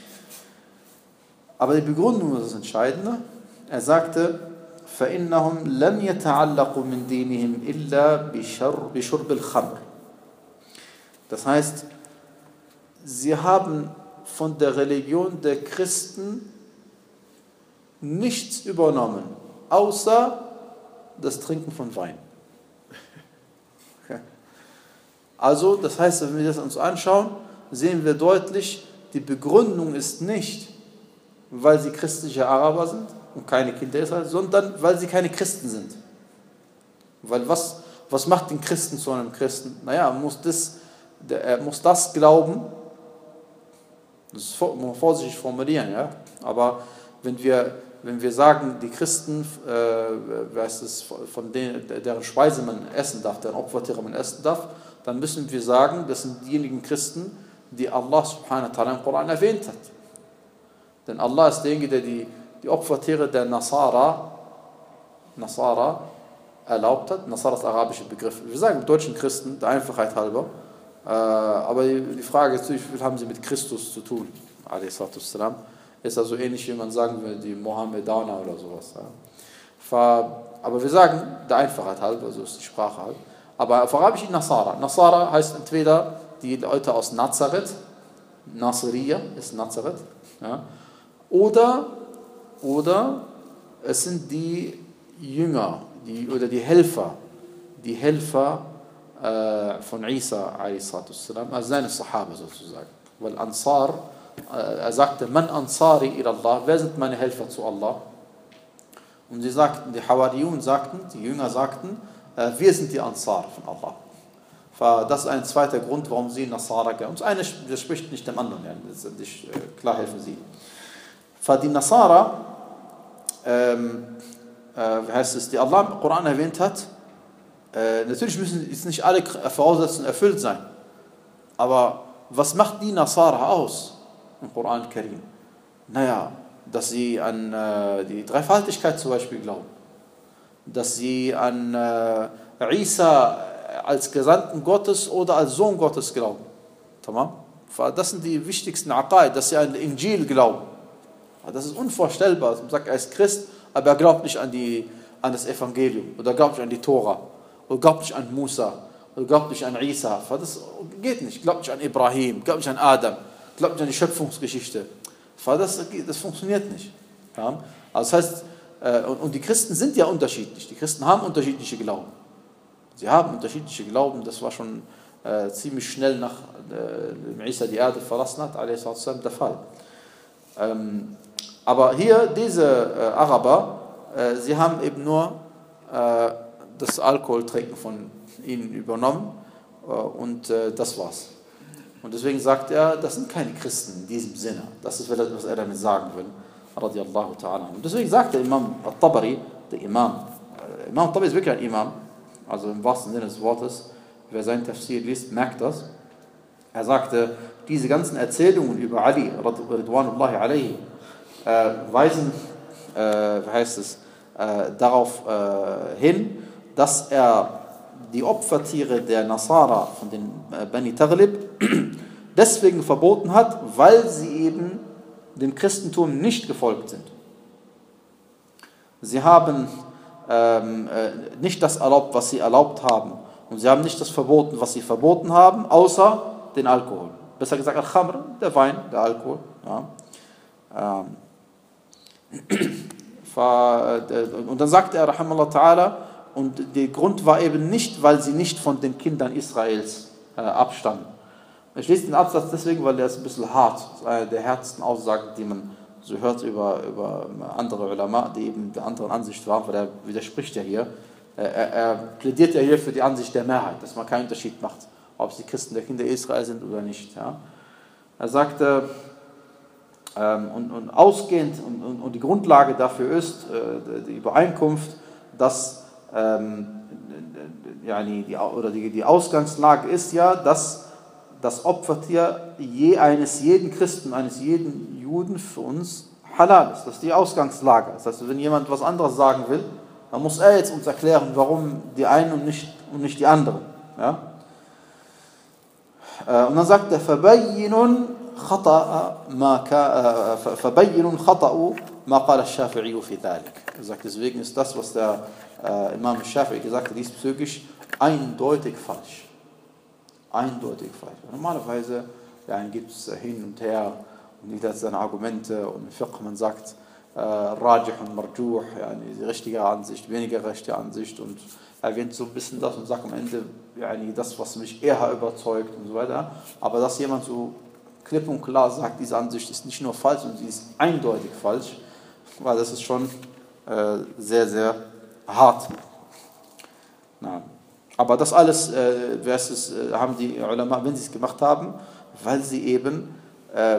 Aber die Begründung ist das Entscheidende. Er sagte, فَإِنَّهُمْ لَمْ يَتَعَلَّقُوا مِنْ دِينِهِمْ إِلَّا بِشُرْبِ الْخَمْرِ. Das heißt, sie haben von der Religion der Christen nichts übernommen, außer das Trinken von Wein. Okay. Also, das heißt, wenn wir das uns anschauen, sehen wir deutlich, die Begründung ist nicht, weil sie christliche Araber sind und keine Kinder Israels, sondern weil sie keine Christen sind. Weil was, was macht den Christen zu einem Christen? Naja, er muss das, er muss das glauben, das ist vorsichtig formulieren, ja, aber wenn wir, wenn wir sagen, die Christen, äh, heißt es, von denen, deren Speise man essen darf, deren Opfertiere man essen darf, dann müssen wir sagen, das sind diejenigen Christen, die Allah subhanahu wa ta'ala im Koran erwähnt hat. Denn Allah ist derjenige, der die, die Opfertiere der Nasara, Nasara erlaubt hat. Nasara ist der arabische Begriff. Wir sagen im deutschen Christen, der Einfachheit halber. Äh, aber die, die Frage ist, wie viel haben sie mit Christus zu tun? Ist also ähnlich, wie man sagen will, die Mohammedaner oder sowas. Ja. Aber wir sagen, der Einfachheit halber, so ist die Sprache halt. Aber auf Arabisch Nasara. Nasara heißt entweder die Leute aus Nazareth, Nasiriya ist Nazareth, ja, oder, oder es sind die Jünger die, oder die Helfer, die Helfer äh, von Isa, also seine Sahaba sozusagen. Weil Ansar, äh, er sagte, Man Ansari ila Allah, wer sind meine Helfer zu Allah? Und sie sagten, die Hawariyun sagten, die Jünger sagten, äh, wir sind die Ansar von Allah. Das ist ein zweiter Grund, warum sie Nasara gehen. Und das eine widerspricht nicht dem anderen. Das ist nicht, klar helfen sie. Die Nasara, ähm, äh, heißt es, die Allah im Koran erwähnt hat, äh, natürlich müssen jetzt nicht alle Voraussetzungen erfüllt sein. Aber was macht die Nasara aus im Koran Karim? Naja, dass sie an äh, die Dreifaltigkeit zum Beispiel glauben. Dass sie an äh, Isa als Gesandten Gottes oder als Sohn Gottes glauben. Das sind die wichtigsten Aqaid, dass sie an den Injil glauben. Das ist unvorstellbar. Man sagt, er ist Christ, aber er glaubt nicht an, die, an das Evangelium oder glaubt nicht an die Tora oder glaubt nicht an Musa oder glaubt nicht an Isa. Das geht nicht. Glaubt nicht an Ibrahim, glaubt nicht an Adam, glaubt nicht an die Schöpfungsgeschichte. Das, das funktioniert nicht. Also das heißt, und die Christen sind ja unterschiedlich. Die Christen haben unterschiedliche Glauben. Sie haben unterschiedliche Glauben, das war schon äh, ziemlich schnell nach äh, Isa die Erde verlassen hat, der Fall. Ähm, aber hier, diese äh, Araber, äh, sie haben eben nur äh, das Alkoholtrinken von ihnen übernommen äh, und äh, das war's. Und deswegen sagt er, das sind keine Christen in diesem Sinne. Das ist, was er damit sagen will. Radiallahu ta'ala. Und deswegen sagt der Imam al-Tabari, der Imam, äh, Imam al-Tabari ist wirklich ein Imam, also im wahrsten Sinne des Wortes, wer seinen Tafsir liest, merkt das. Er sagte, diese ganzen Erzählungen über Ali, Ridwanullahi alayhi, äh, weisen, äh, wie heißt es, äh, darauf äh, hin, dass er die Opfertiere der Nasara von den äh, Bani Taghlib deswegen verboten hat, weil sie eben dem Christentum nicht gefolgt sind. Sie haben Ähm, äh, nicht das erlaubt, was sie erlaubt haben, Und sie haben nicht das verboten, was sie verboten haben, außer den Alkohol. Besser gesagt, Al-Khamr, der Wein, der Alkohol. Ja. Ähm. Und dann sagte er, Rahimallah Ta'ala, und der Grund war eben nicht, weil sie nicht von den Kindern Israels äh, abstammen. Ich lese den Absatz deswegen, weil der ist ein bisschen hart. Das ist eine der härtesten Aussagen, die man so hört über, über andere Ulama, die eben der anderen Ansicht waren, weil er widerspricht ja hier. Er, er plädiert ja hier für die Ansicht der Mehrheit, dass man keinen Unterschied macht, ob sie Christen der Kinder Israel sind oder nicht. Ja. Er sagte, ähm, und, und ausgehend, und, und, und die Grundlage dafür ist, äh, die Übereinkunft, dass ähm, ja, die, oder die, die Ausgangslage ist ja, dass das Opfertier je eines jeden Christen, eines jeden Juden für uns halal ist. Das ist die Ausgangslage. Das heißt, wenn jemand was anderes sagen will, dann muss er jetzt uns erklären, warum die einen und nicht, und nicht die anderen. Ja? Und dann sagt er, فَبَيِّنٌ خَطَأَ مَا فَبَيِّنٌ خَطَأُ مَا قَالَ الشَّافِعِيُّ فِي ذَلِكَ. Er sagt, deswegen ist das, was der äh, Imam Shafi'i gesagt hat, diesbezüglich eindeutig falsch. Eindeutig falsch. Normalerweise ja, gibt es hin und her und jeder hat seine Argumente und im Fiqh man sagt äh, Rajih und Marjuh, ja, die richtige Ansicht, weniger rechte Ansicht und erwähnt so ein bisschen das und sagt am Ende ja, das, was mich eher überzeugt und so weiter. Aber dass jemand so klipp und klar sagt, diese Ansicht ist nicht nur falsch, sondern sie ist eindeutig falsch, weil das ist schon äh, sehr, sehr hart. Na. Aber das alles äh, es, äh, haben die Ulama, wenn sie es gemacht haben, weil sie eben, äh,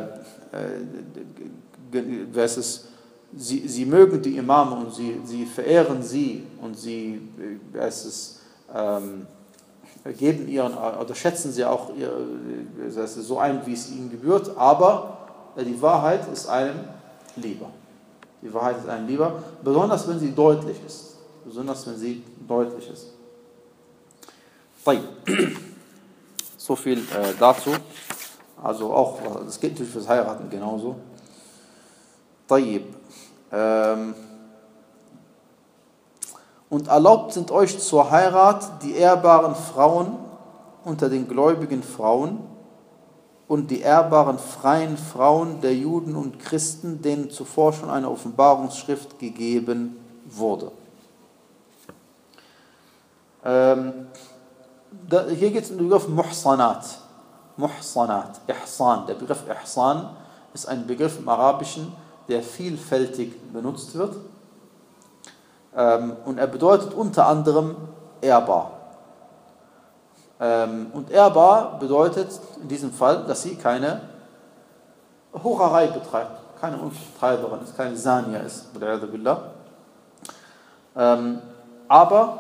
äh, es, sie, sie mögen die Imame und sie, sie verehren sie und sie äh, es, ähm, geben ihren, oder schätzen sie auch ihr, es, so ein, wie es ihnen gebührt, aber äh, die Wahrheit ist einem lieber. Die Wahrheit ist einem lieber, besonders wenn sie deutlich ist. Besonders wenn sie deutlich ist. So viel äh, dazu. Also auch, das geht natürlich fürs Heiraten genauso. Ähm, und erlaubt sind euch zur Heirat die ehrbaren Frauen unter den gläubigen Frauen und die ehrbaren freien Frauen der Juden und Christen, denen zuvor schon eine Offenbarungsschrift gegeben wurde. Ähm, Da, hier geht es um den Begriff Muhsanat. Muhsanat, Ihsan. Der Begriff Ihsan ist ein Begriff im Arabischen, der vielfältig benutzt wird. Ähm, und er bedeutet unter anderem ehrbar. Ähm, und ehrbar bedeutet in diesem Fall, dass sie keine Hurerei betreibt, keine Unvertreiberin ist, keine Zania ist. Ähm, aber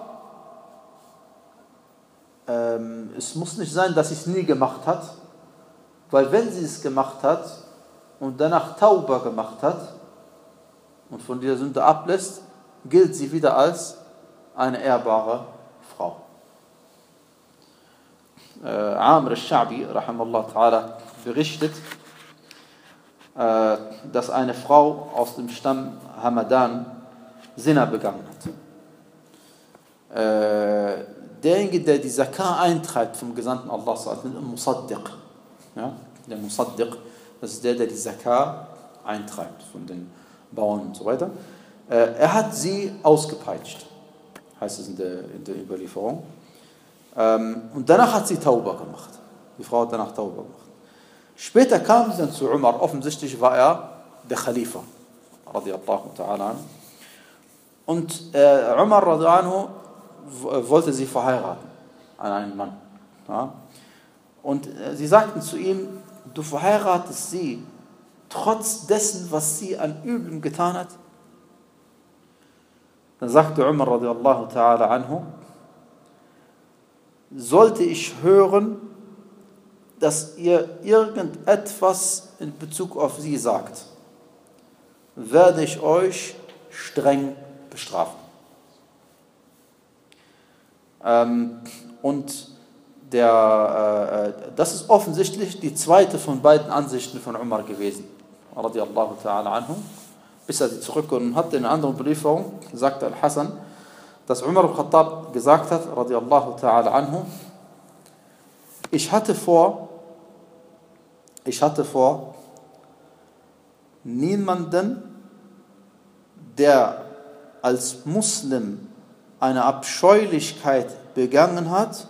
Ähm, es muss nicht sein, dass sie es nie gemacht hat, weil wenn sie es gemacht hat und danach Tauba gemacht hat und von dieser Sünde ablässt, gilt sie wieder als eine ehrbare Frau. Äh, Amr al-Sha'bi, rahimallah ta'ala, berichtet, äh, dass eine Frau aus dem Stamm Hamadan Zina begangen hat. Äh, Derjenige, der die Zakah eintreibt vom Gesandten Allah, der Musaddiq, ja, der Musaddiq, das ist der, der die Zakah eintreibt von den Bauern und so weiter. Er hat sie ausgepeitscht, heißt es in der, in der Überlieferung. Und danach hat sie Tauba gemacht. Die Frau hat danach Tauba gemacht. Später kam sie dann zu Umar. Offensichtlich war er der Khalifa, radiyallahu ta'ala. Und äh, Umar radiyallahu wollte sie verheiraten an einen Mann. Ja? Und sie sagten zu ihm, du verheiratest sie trotz dessen, was sie an Übeln getan hat. Dann sagte Umar radiallahu ta'ala anhu, sollte ich hören, dass ihr irgendetwas in Bezug auf sie sagt, werde ich euch streng bestrafen. Ähm, und der, äh, das ist offensichtlich die zweite von beiden Ansichten von Umar gewesen, radiallahu ta'ala anhu, bis er sie zurückgenommen hat. In einer anderen Überlieferung sagte Al-Hasan, dass Umar al-Khattab gesagt hat, radiallahu ta'ala anhu, ich hatte vor, ich hatte vor, niemanden, der als Muslim eine Abscheulichkeit begangen hat,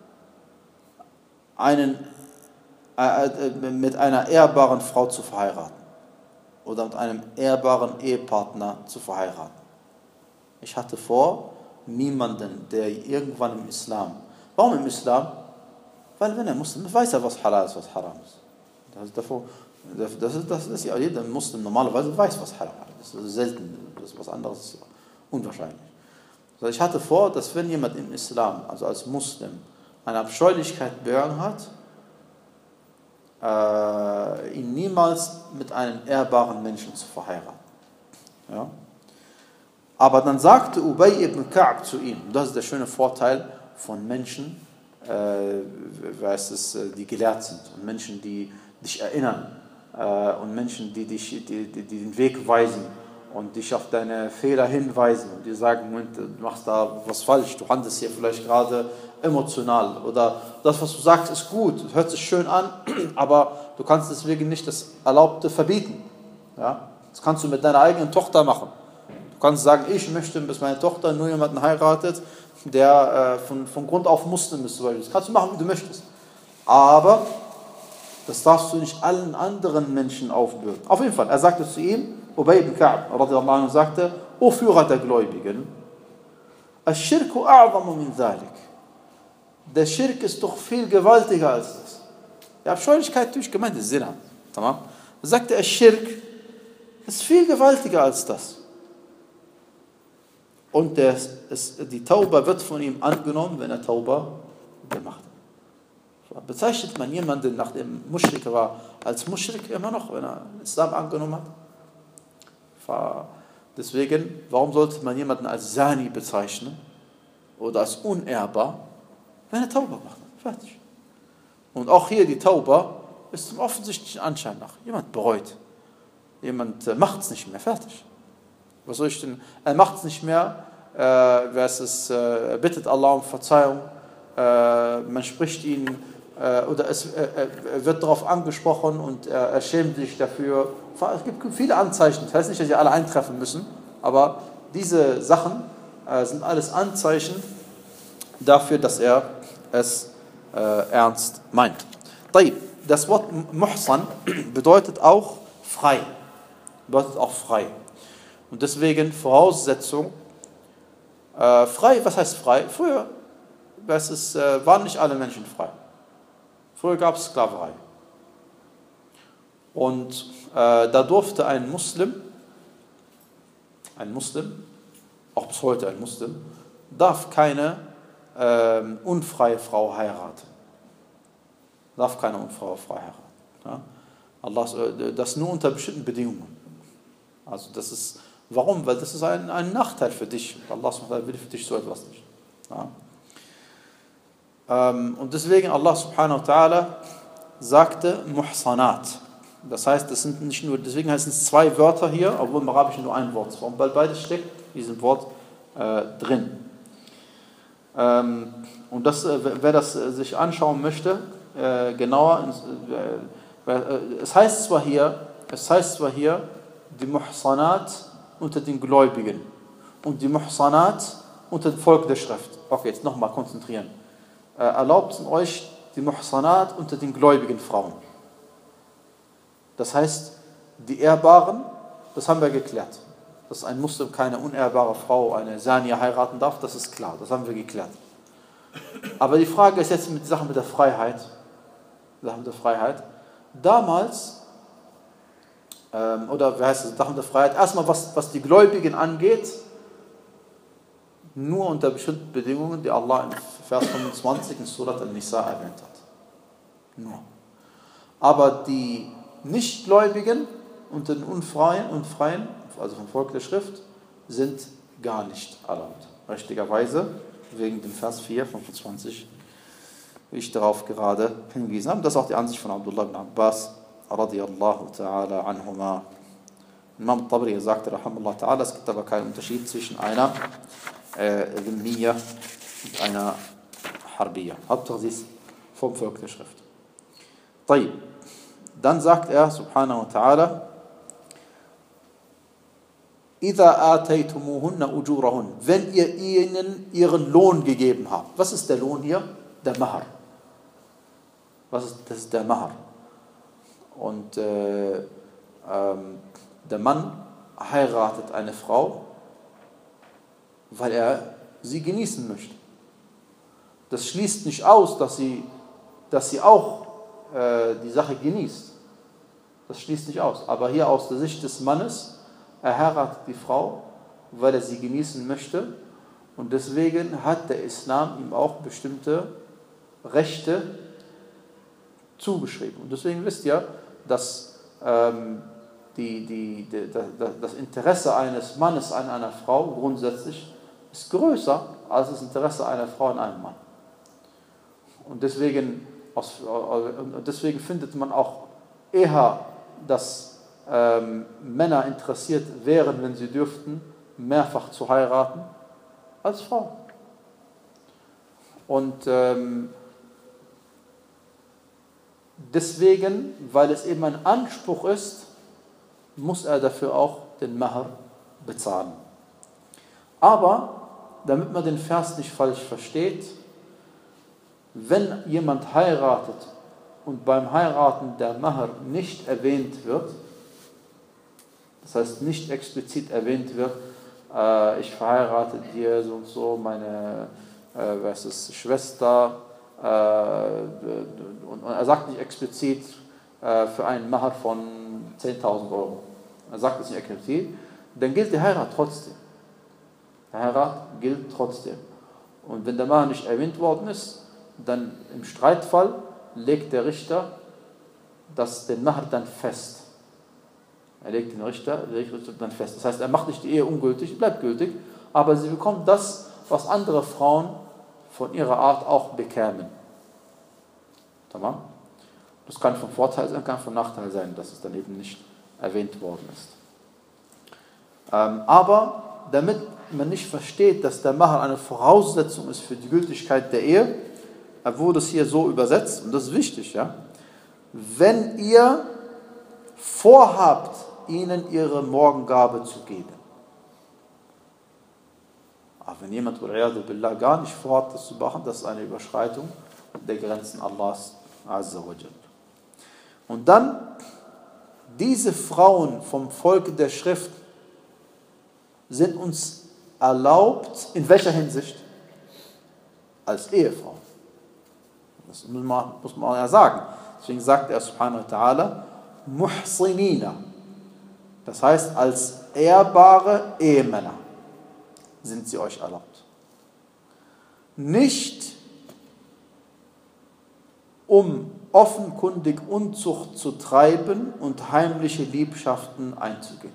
einen, äh, mit einer ehrbaren Frau zu verheiraten oder mit einem ehrbaren Ehepartner zu verheiraten. Ich hatte vor, niemanden, der irgendwann im Islam, warum im Islam? Weil wenn er Muslim ist, weiß er, was halal ist, was haram ist. Das ist, davor, das ist, das ist ja jeder Muslim normalerweise weiß, was haram ist. Das ist selten, das ist was anderes, ist unwahrscheinlich. Also ich hatte vor, dass wenn jemand im Islam, also als Muslim, eine Abscheulichkeit begangen hat, äh, ihn niemals mit einem ehrbaren Menschen zu verheiraten. Ja? Aber dann sagte Ubay ibn Ka'b zu ihm, das ist der schöne Vorteil von Menschen, äh, weiß es, die gelehrt sind und Menschen, die dich erinnern äh, und Menschen, die, dich, die, die, die den Weg weisen und dich auf deine Fehler hinweisen und dir sagen, Moment, du machst da was falsch, du handelst hier vielleicht gerade emotional oder das, was du sagst, ist gut, hört sich schön an, aber du kannst deswegen nicht das Erlaubte verbieten. Ja? Das kannst du mit deiner eigenen Tochter machen. Du kannst sagen, ich möchte, bis meine Tochter nur jemanden heiratet, der äh, von, von Grund auf Muslim ist. Das kannst du machen, wie du möchtest. Aber das darfst du nicht allen anderen Menschen aufbürden. Auf jeden Fall, er sagte zu ihm, Ubay ibn Ka'b, radiallahu anhu, sagte, O Führer der Gläubigen, Ash-Shirku a'zamu min dhalik. Der Schirk ist doch viel gewaltiger als das. Die Abscheulichkeit durch gemeint ist Zina. Er sagte, Ash-Shirk ist viel gewaltiger als das. Und der, es, die Tauba wird von ihm angenommen, wenn er Tauba gemacht hat. Bezeichnet man jemanden, nachdem Muschrik war, als Muschrik immer noch, wenn er den Islam angenommen hat? Deswegen, warum sollte man jemanden als Zani bezeichnen oder als unehrbar, wenn er Tauba gemacht hat? Fertig. Und auch hier die Tauba ist zum offensichtlichen Anschein nach. Jemand bereut. Jemand äh, macht es nicht mehr. Fertig. Was soll ich denn? Er macht es nicht mehr. Äh, wer es ist, äh, bittet Allah um Verzeihung. Äh, man spricht ihn äh, oder es äh, er wird darauf angesprochen und er, er schämt sich dafür. Es gibt viele Anzeichen. Das heißt nicht, dass sie alle eintreffen müssen, aber diese Sachen äh, sind alles Anzeichen dafür, dass er es äh, ernst meint. Das Wort Muhsan bedeutet auch frei. Bedeutet auch frei. Und deswegen Voraussetzung, äh, frei, was heißt frei? Früher es ist, äh, waren nicht alle Menschen frei. Früher gab es Sklaverei. Und äh, da durfte ein Muslim, ein Muslim, auch bis heute ein Muslim, darf keine äh, unfreie Frau heiraten. Darf keine unfreie Frau heiraten. Ja? Allah, das nur unter bestimmten Bedingungen. Also das ist, warum? Weil das ist ein, ein Nachteil für dich. Allah will für dich so etwas nicht. Ja? Ähm, und deswegen Allah subhanahu wa ta'ala sagte Muhsanat. Das heißt, das sind nicht nur, deswegen heißen es zwei Wörter hier, obwohl im Arabischen nur ein Wort ist. Weil beides steckt in diesem Wort äh, drin. Ähm, und das, äh, wer das äh, sich anschauen möchte, äh, genauer, äh, äh, es heißt zwar hier, es heißt zwar hier, die Muhsanat unter den Gläubigen und die Muhsanat unter dem Volk der Schrift. Okay, jetzt nochmal konzentrieren. Äh, erlaubt euch die Muhsanat unter den gläubigen Frauen. Das heißt, die Ehrbaren, das haben wir geklärt. Dass ein Muslim keine unehrbare Frau, eine Zania heiraten darf, das ist klar, das haben wir geklärt. Aber die Frage ist jetzt mit der Sache mit der Freiheit. Sache mit der Freiheit. Damals, ähm, oder wie heißt es, Sache mit der Freiheit, erstmal was, was die Gläubigen angeht, nur unter bestimmten Bedingungen, die Allah in Vers fünfundzwanzig in Surat An-Nisa erwähnt hat. Nur. Aber die Nichtgläubigen und den Unfreien und Freien, also vom Volk der Schrift, sind gar nicht erlaubt. Richtigerweise, wegen dem Vers vier, fünfundzwanzig, wie ich darauf gerade hingewiesen habe. Das ist auch die Ansicht von Abdullah ibn Abbas, radiyallahu ta'ala anhuma. Imam Tabari sagte, rahimahullah ta'ala, es gibt aber keinen Unterschied zwischen einer äh, Dhimmiya und einer Harbiya. Hauptsache sie ist vom Volk der Schrift. طيب. Dann sagt er, subhanahu wa ta'ala, إِذَا آتَيْتُمُوهُنَّ أُجُورَهُنَّ, wenn ihr ihnen ihren Lohn gegeben habt. Was ist der Lohn hier? Der Mahar. Was ist, das ist der Mahar. Und äh, ähm, der Mann heiratet eine Frau, weil er sie genießen möchte. Das schließt nicht aus, dass sie, dass sie auch äh, die Sache genießt. Das schließt nicht aus. Aber hier aus der Sicht des Mannes, er heiratet die Frau, weil er sie genießen möchte. Und deswegen hat der Islam ihm auch bestimmte Rechte zugeschrieben. Und deswegen wisst ihr, dass ähm, die, die, die, das Interesse eines Mannes an einer Frau grundsätzlich ist größer als das Interesse einer Frau an einem Mann. Und deswegen, aus, deswegen findet man auch eher, dass ähm, Männer interessiert wären, wenn sie dürften, mehrfach zu heiraten, als Frauen. Und ähm, deswegen, weil es eben ein Anspruch ist, muss er dafür auch den Mahar bezahlen. Aber, damit man den Vers nicht falsch versteht, wenn jemand heiratet und beim Heiraten der Mahar nicht erwähnt wird, das heißt nicht explizit erwähnt wird, äh, ich verheirate dir so und so meine äh, was ist, Schwester, äh, und, und er sagt nicht explizit äh, für einen Mahar von zehntausend Euro. Er sagt es nicht explizit, dann gilt die Heirat trotzdem. Die Heirat gilt trotzdem. Und wenn der Mahar nicht erwähnt worden ist, dann im Streitfall legt der Richter das, den Mahar dann fest. Er legt den Richter, der Richter dann fest. Das heißt, er macht nicht die Ehe ungültig, bleibt gültig, aber sie bekommt das, was andere Frauen von ihrer Art auch bekämen. Tamam? Das kann von Vorteil sein, kann von Nachteil sein, dass es dann eben nicht erwähnt worden ist. Ähm, aber damit man nicht versteht, dass der Mahar eine Voraussetzung ist für die Gültigkeit der Ehe, wurde es hier so übersetzt, und das ist wichtig, ja. Wenn ihr vorhabt, ihnen ihre Morgengabe zu geben. Aber wenn jemand billah, gar nicht vorhat, das zu machen, das ist eine Überschreitung der Grenzen Allahs Azza wa Jal. Und dann, diese Frauen vom Volk der Schrift sind uns erlaubt, in welcher Hinsicht? Als Ehefrauen. Das muss man, muss man ja sagen. Deswegen sagt er subhanahu wa ta'ala, muhsinina. Das heißt, als ehrbare Ehemänner sind sie euch erlaubt. Nicht um offenkundig Unzucht zu treiben und heimliche Liebschaften einzugehen.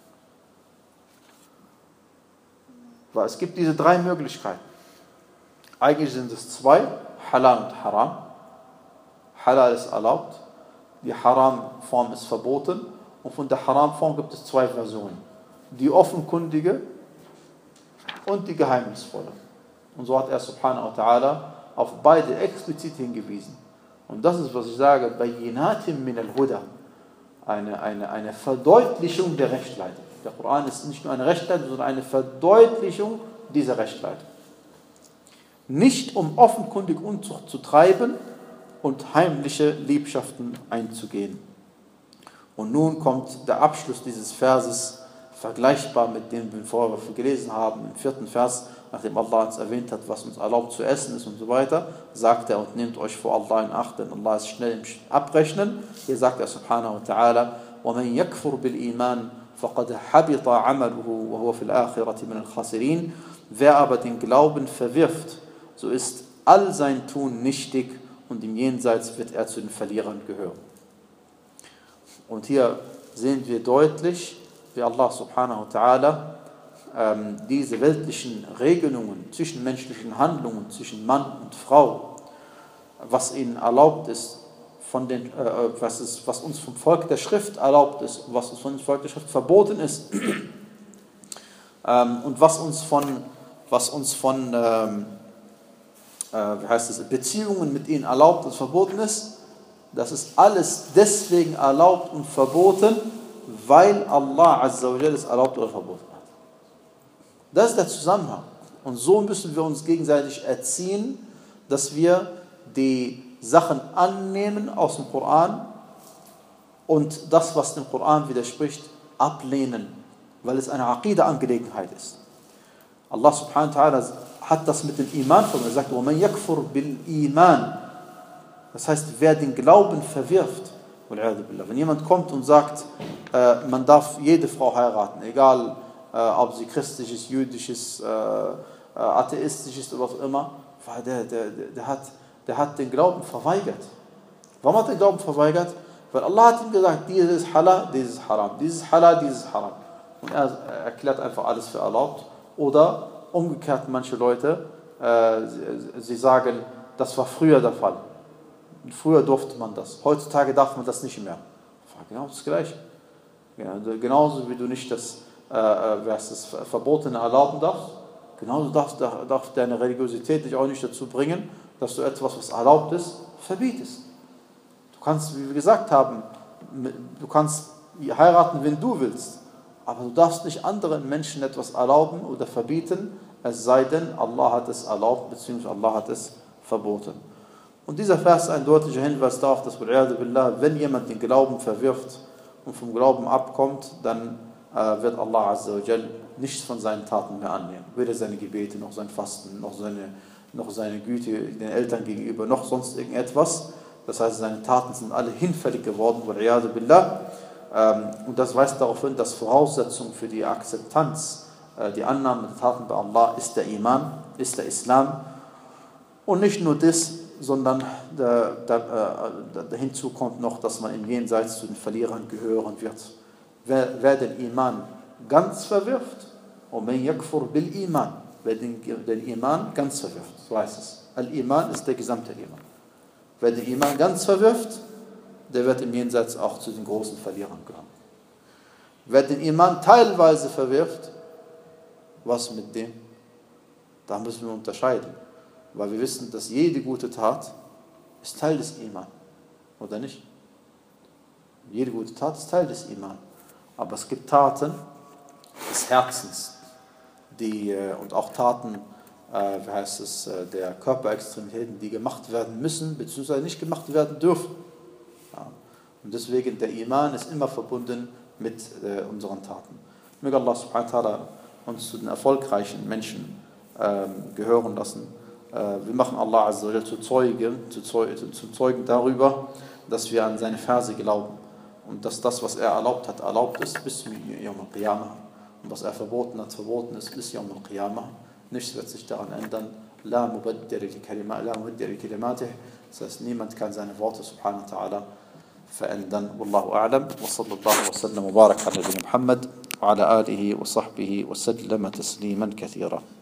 Weil es gibt diese drei Möglichkeiten. Eigentlich sind es zwei, Halal und Haram. Halal ist erlaubt, die Haram-Form ist verboten, und von der Haram-Form gibt es zwei Versionen. Die offenkundige und die geheimnisvolle. Und so hat er subhanahu wa ta'ala auf beide explizit hingewiesen. Und das ist, was ich sage, Bayinatim min al-Huda, eine, eine, eine Verdeutlichung der Rechtleitung. Der Koran ist nicht nur eine Rechtleitung, sondern eine Verdeutlichung dieser Rechtleitung. Nicht um offenkundig Unzucht zu treiben und heimliche Liebschaften einzugehen. Und nun kommt der Abschluss dieses Verses, vergleichbar mit dem, den wir vorher gelesen haben, im vierten Vers, nachdem Allah uns erwähnt hat, was uns erlaubt zu essen ist und so weiter, sagt er, und nehmt euch vor Allah in Acht, denn Allah ist schnell im Abrechnen. Hier sagt er subhanahu wa ta'ala, وَمَنْ يَكْفُرْ بِالْإِيمَانِ فَقَدْ حَبِطَ عَمَلُهُ وَهُوَ فِي الْآخِرَةِ مِنَ الْخَاسِرِينَ. Wer aber den Glauben verwirft, so ist all sein Tun nichtig, und im Jenseits wird er zu den Verlierern gehören. Und hier sehen wir deutlich, wie Allah subhanahu wa ta'ala ähm, diese weltlichen Regelungen, zwischenmenschlichen Handlungen zwischen Mann und Frau, was ihnen erlaubt ist, von den, äh, was, ist, was uns vom Volk der Schrift erlaubt ist, was uns vom Volk der Schrift verboten ist, ähm, und was uns von was uns von ähm, äh, wie heißt es, Beziehungen mit ihnen erlaubt und verboten ist, das ist alles deswegen erlaubt und verboten, weil Allah Azza wa Jalla es erlaubt oder verboten hat. Das ist der Zusammenhang. Und so müssen wir uns gegenseitig erziehen, dass wir die Sachen annehmen aus dem Koran und das, was dem Koran widerspricht, ablehnen, weil es eine Aqida-Angelegenheit ist. Allah subhanahu wa ta'ala hat das mit dem Iman verbunden. Er sagt, وَمَنْ يَكْفُرْ بِالْإِيمَانِ. Das heißt, wer den Glauben verwirft, wenn jemand kommt und sagt, äh, man darf jede Frau heiraten, egal äh, ob sie christlich ist, jüdisch ist, äh, äh, atheistisch ist oder was auch immer, der, der, der, der, hat, der hat den Glauben verweigert. Warum hat er den Glauben verweigert? Weil Allah hat ihm gesagt, dieses ist halal, dieses ist haram, dieses ist halal, dieses ist haram. Und er erklärt einfach alles für erlaubt. Oder umgekehrt manche Leute, äh, sie, sie sagen, das war früher der Fall. Früher durfte man das. Heutzutage darf man das nicht mehr. Genau das Gleiche. Genauso wie du nicht das, äh, das Verbotene erlauben darfst, genauso darf, darf deine Religiosität dich auch nicht dazu bringen, dass du etwas, was erlaubt ist, verbietest. Du kannst, wie wir gesagt haben, du kannst heiraten, wenn du willst, aber du darfst nicht anderen Menschen etwas erlauben oder verbieten, es sei denn, Allah hat es erlaubt, beziehungsweise Allah hat es verboten. Und dieser Vers ist ein deutlicher Hinweis darauf, dass, wenn jemand den Glauben verwirft und vom Glauben abkommt, dann äh, wird Allah Azza wa Jal nichts von seinen Taten mehr annehmen. Weder seine Gebete, noch sein Fasten, noch seine, noch seine Güte den Eltern gegenüber, noch sonst irgendetwas. Das heißt, seine Taten sind alle hinfällig geworden. Und das weist darauf hin, dass Voraussetzung für die Akzeptanz, äh, die Annahme der Taten bei Allah ist der Iman, ist der Islam. Und nicht nur das, sondern da, da, da, hinzu kommt noch, dass man im Jenseits zu den Verlierern gehören wird. Wer, wer den Iman ganz verwirft, وَمَنْ يَكْفُرْ بِالْإِيمَانِ, wer den, den Iman ganz verwirft, so heißt es. Al-Iman ist der gesamte Iman. Wer den Iman ganz verwirft, der wird im Jenseits auch zu den großen Verlierern gehören. Wer den Iman teilweise verwirft, was mit dem? Da müssen wir unterscheiden. Weil wir wissen, dass jede gute Tat ist Teil des Iman. Oder nicht? Jede gute Tat ist Teil des Iman. Aber es gibt Taten des Herzens, die, und auch Taten, äh, wie heißt es, der Körperextremitäten, die gemacht werden müssen, beziehungsweise nicht gemacht werden dürfen. Ja. Und deswegen, der Iman ist immer verbunden mit äh, unseren Taten. Möge Allah subhanahu wa ta'ala uns zu den erfolgreichen Menschen äh, gehören lassen. Wir machen Allah Azza wa Jalla zu Zeugen, zu Zeugen, zu Zeugen darüber, dass wir an seine Verse glauben und dass das, was er erlaubt hat, erlaubt ist bis zum Yawm al-Qiyamah und was er verboten hat, verboten ist bis Yawm al-Qiyamah. Nichts wird sich daran ändern. La mubaddila li kalimatih. Das heißt, niemand kann seine Worte subhanahu wa ta'ala verändern. Wallahu a'lam. Wa sallallahu wa sallam wa barak ala Muhammad wa ala alihi wa sahbihi wa sallama tasliman kathira.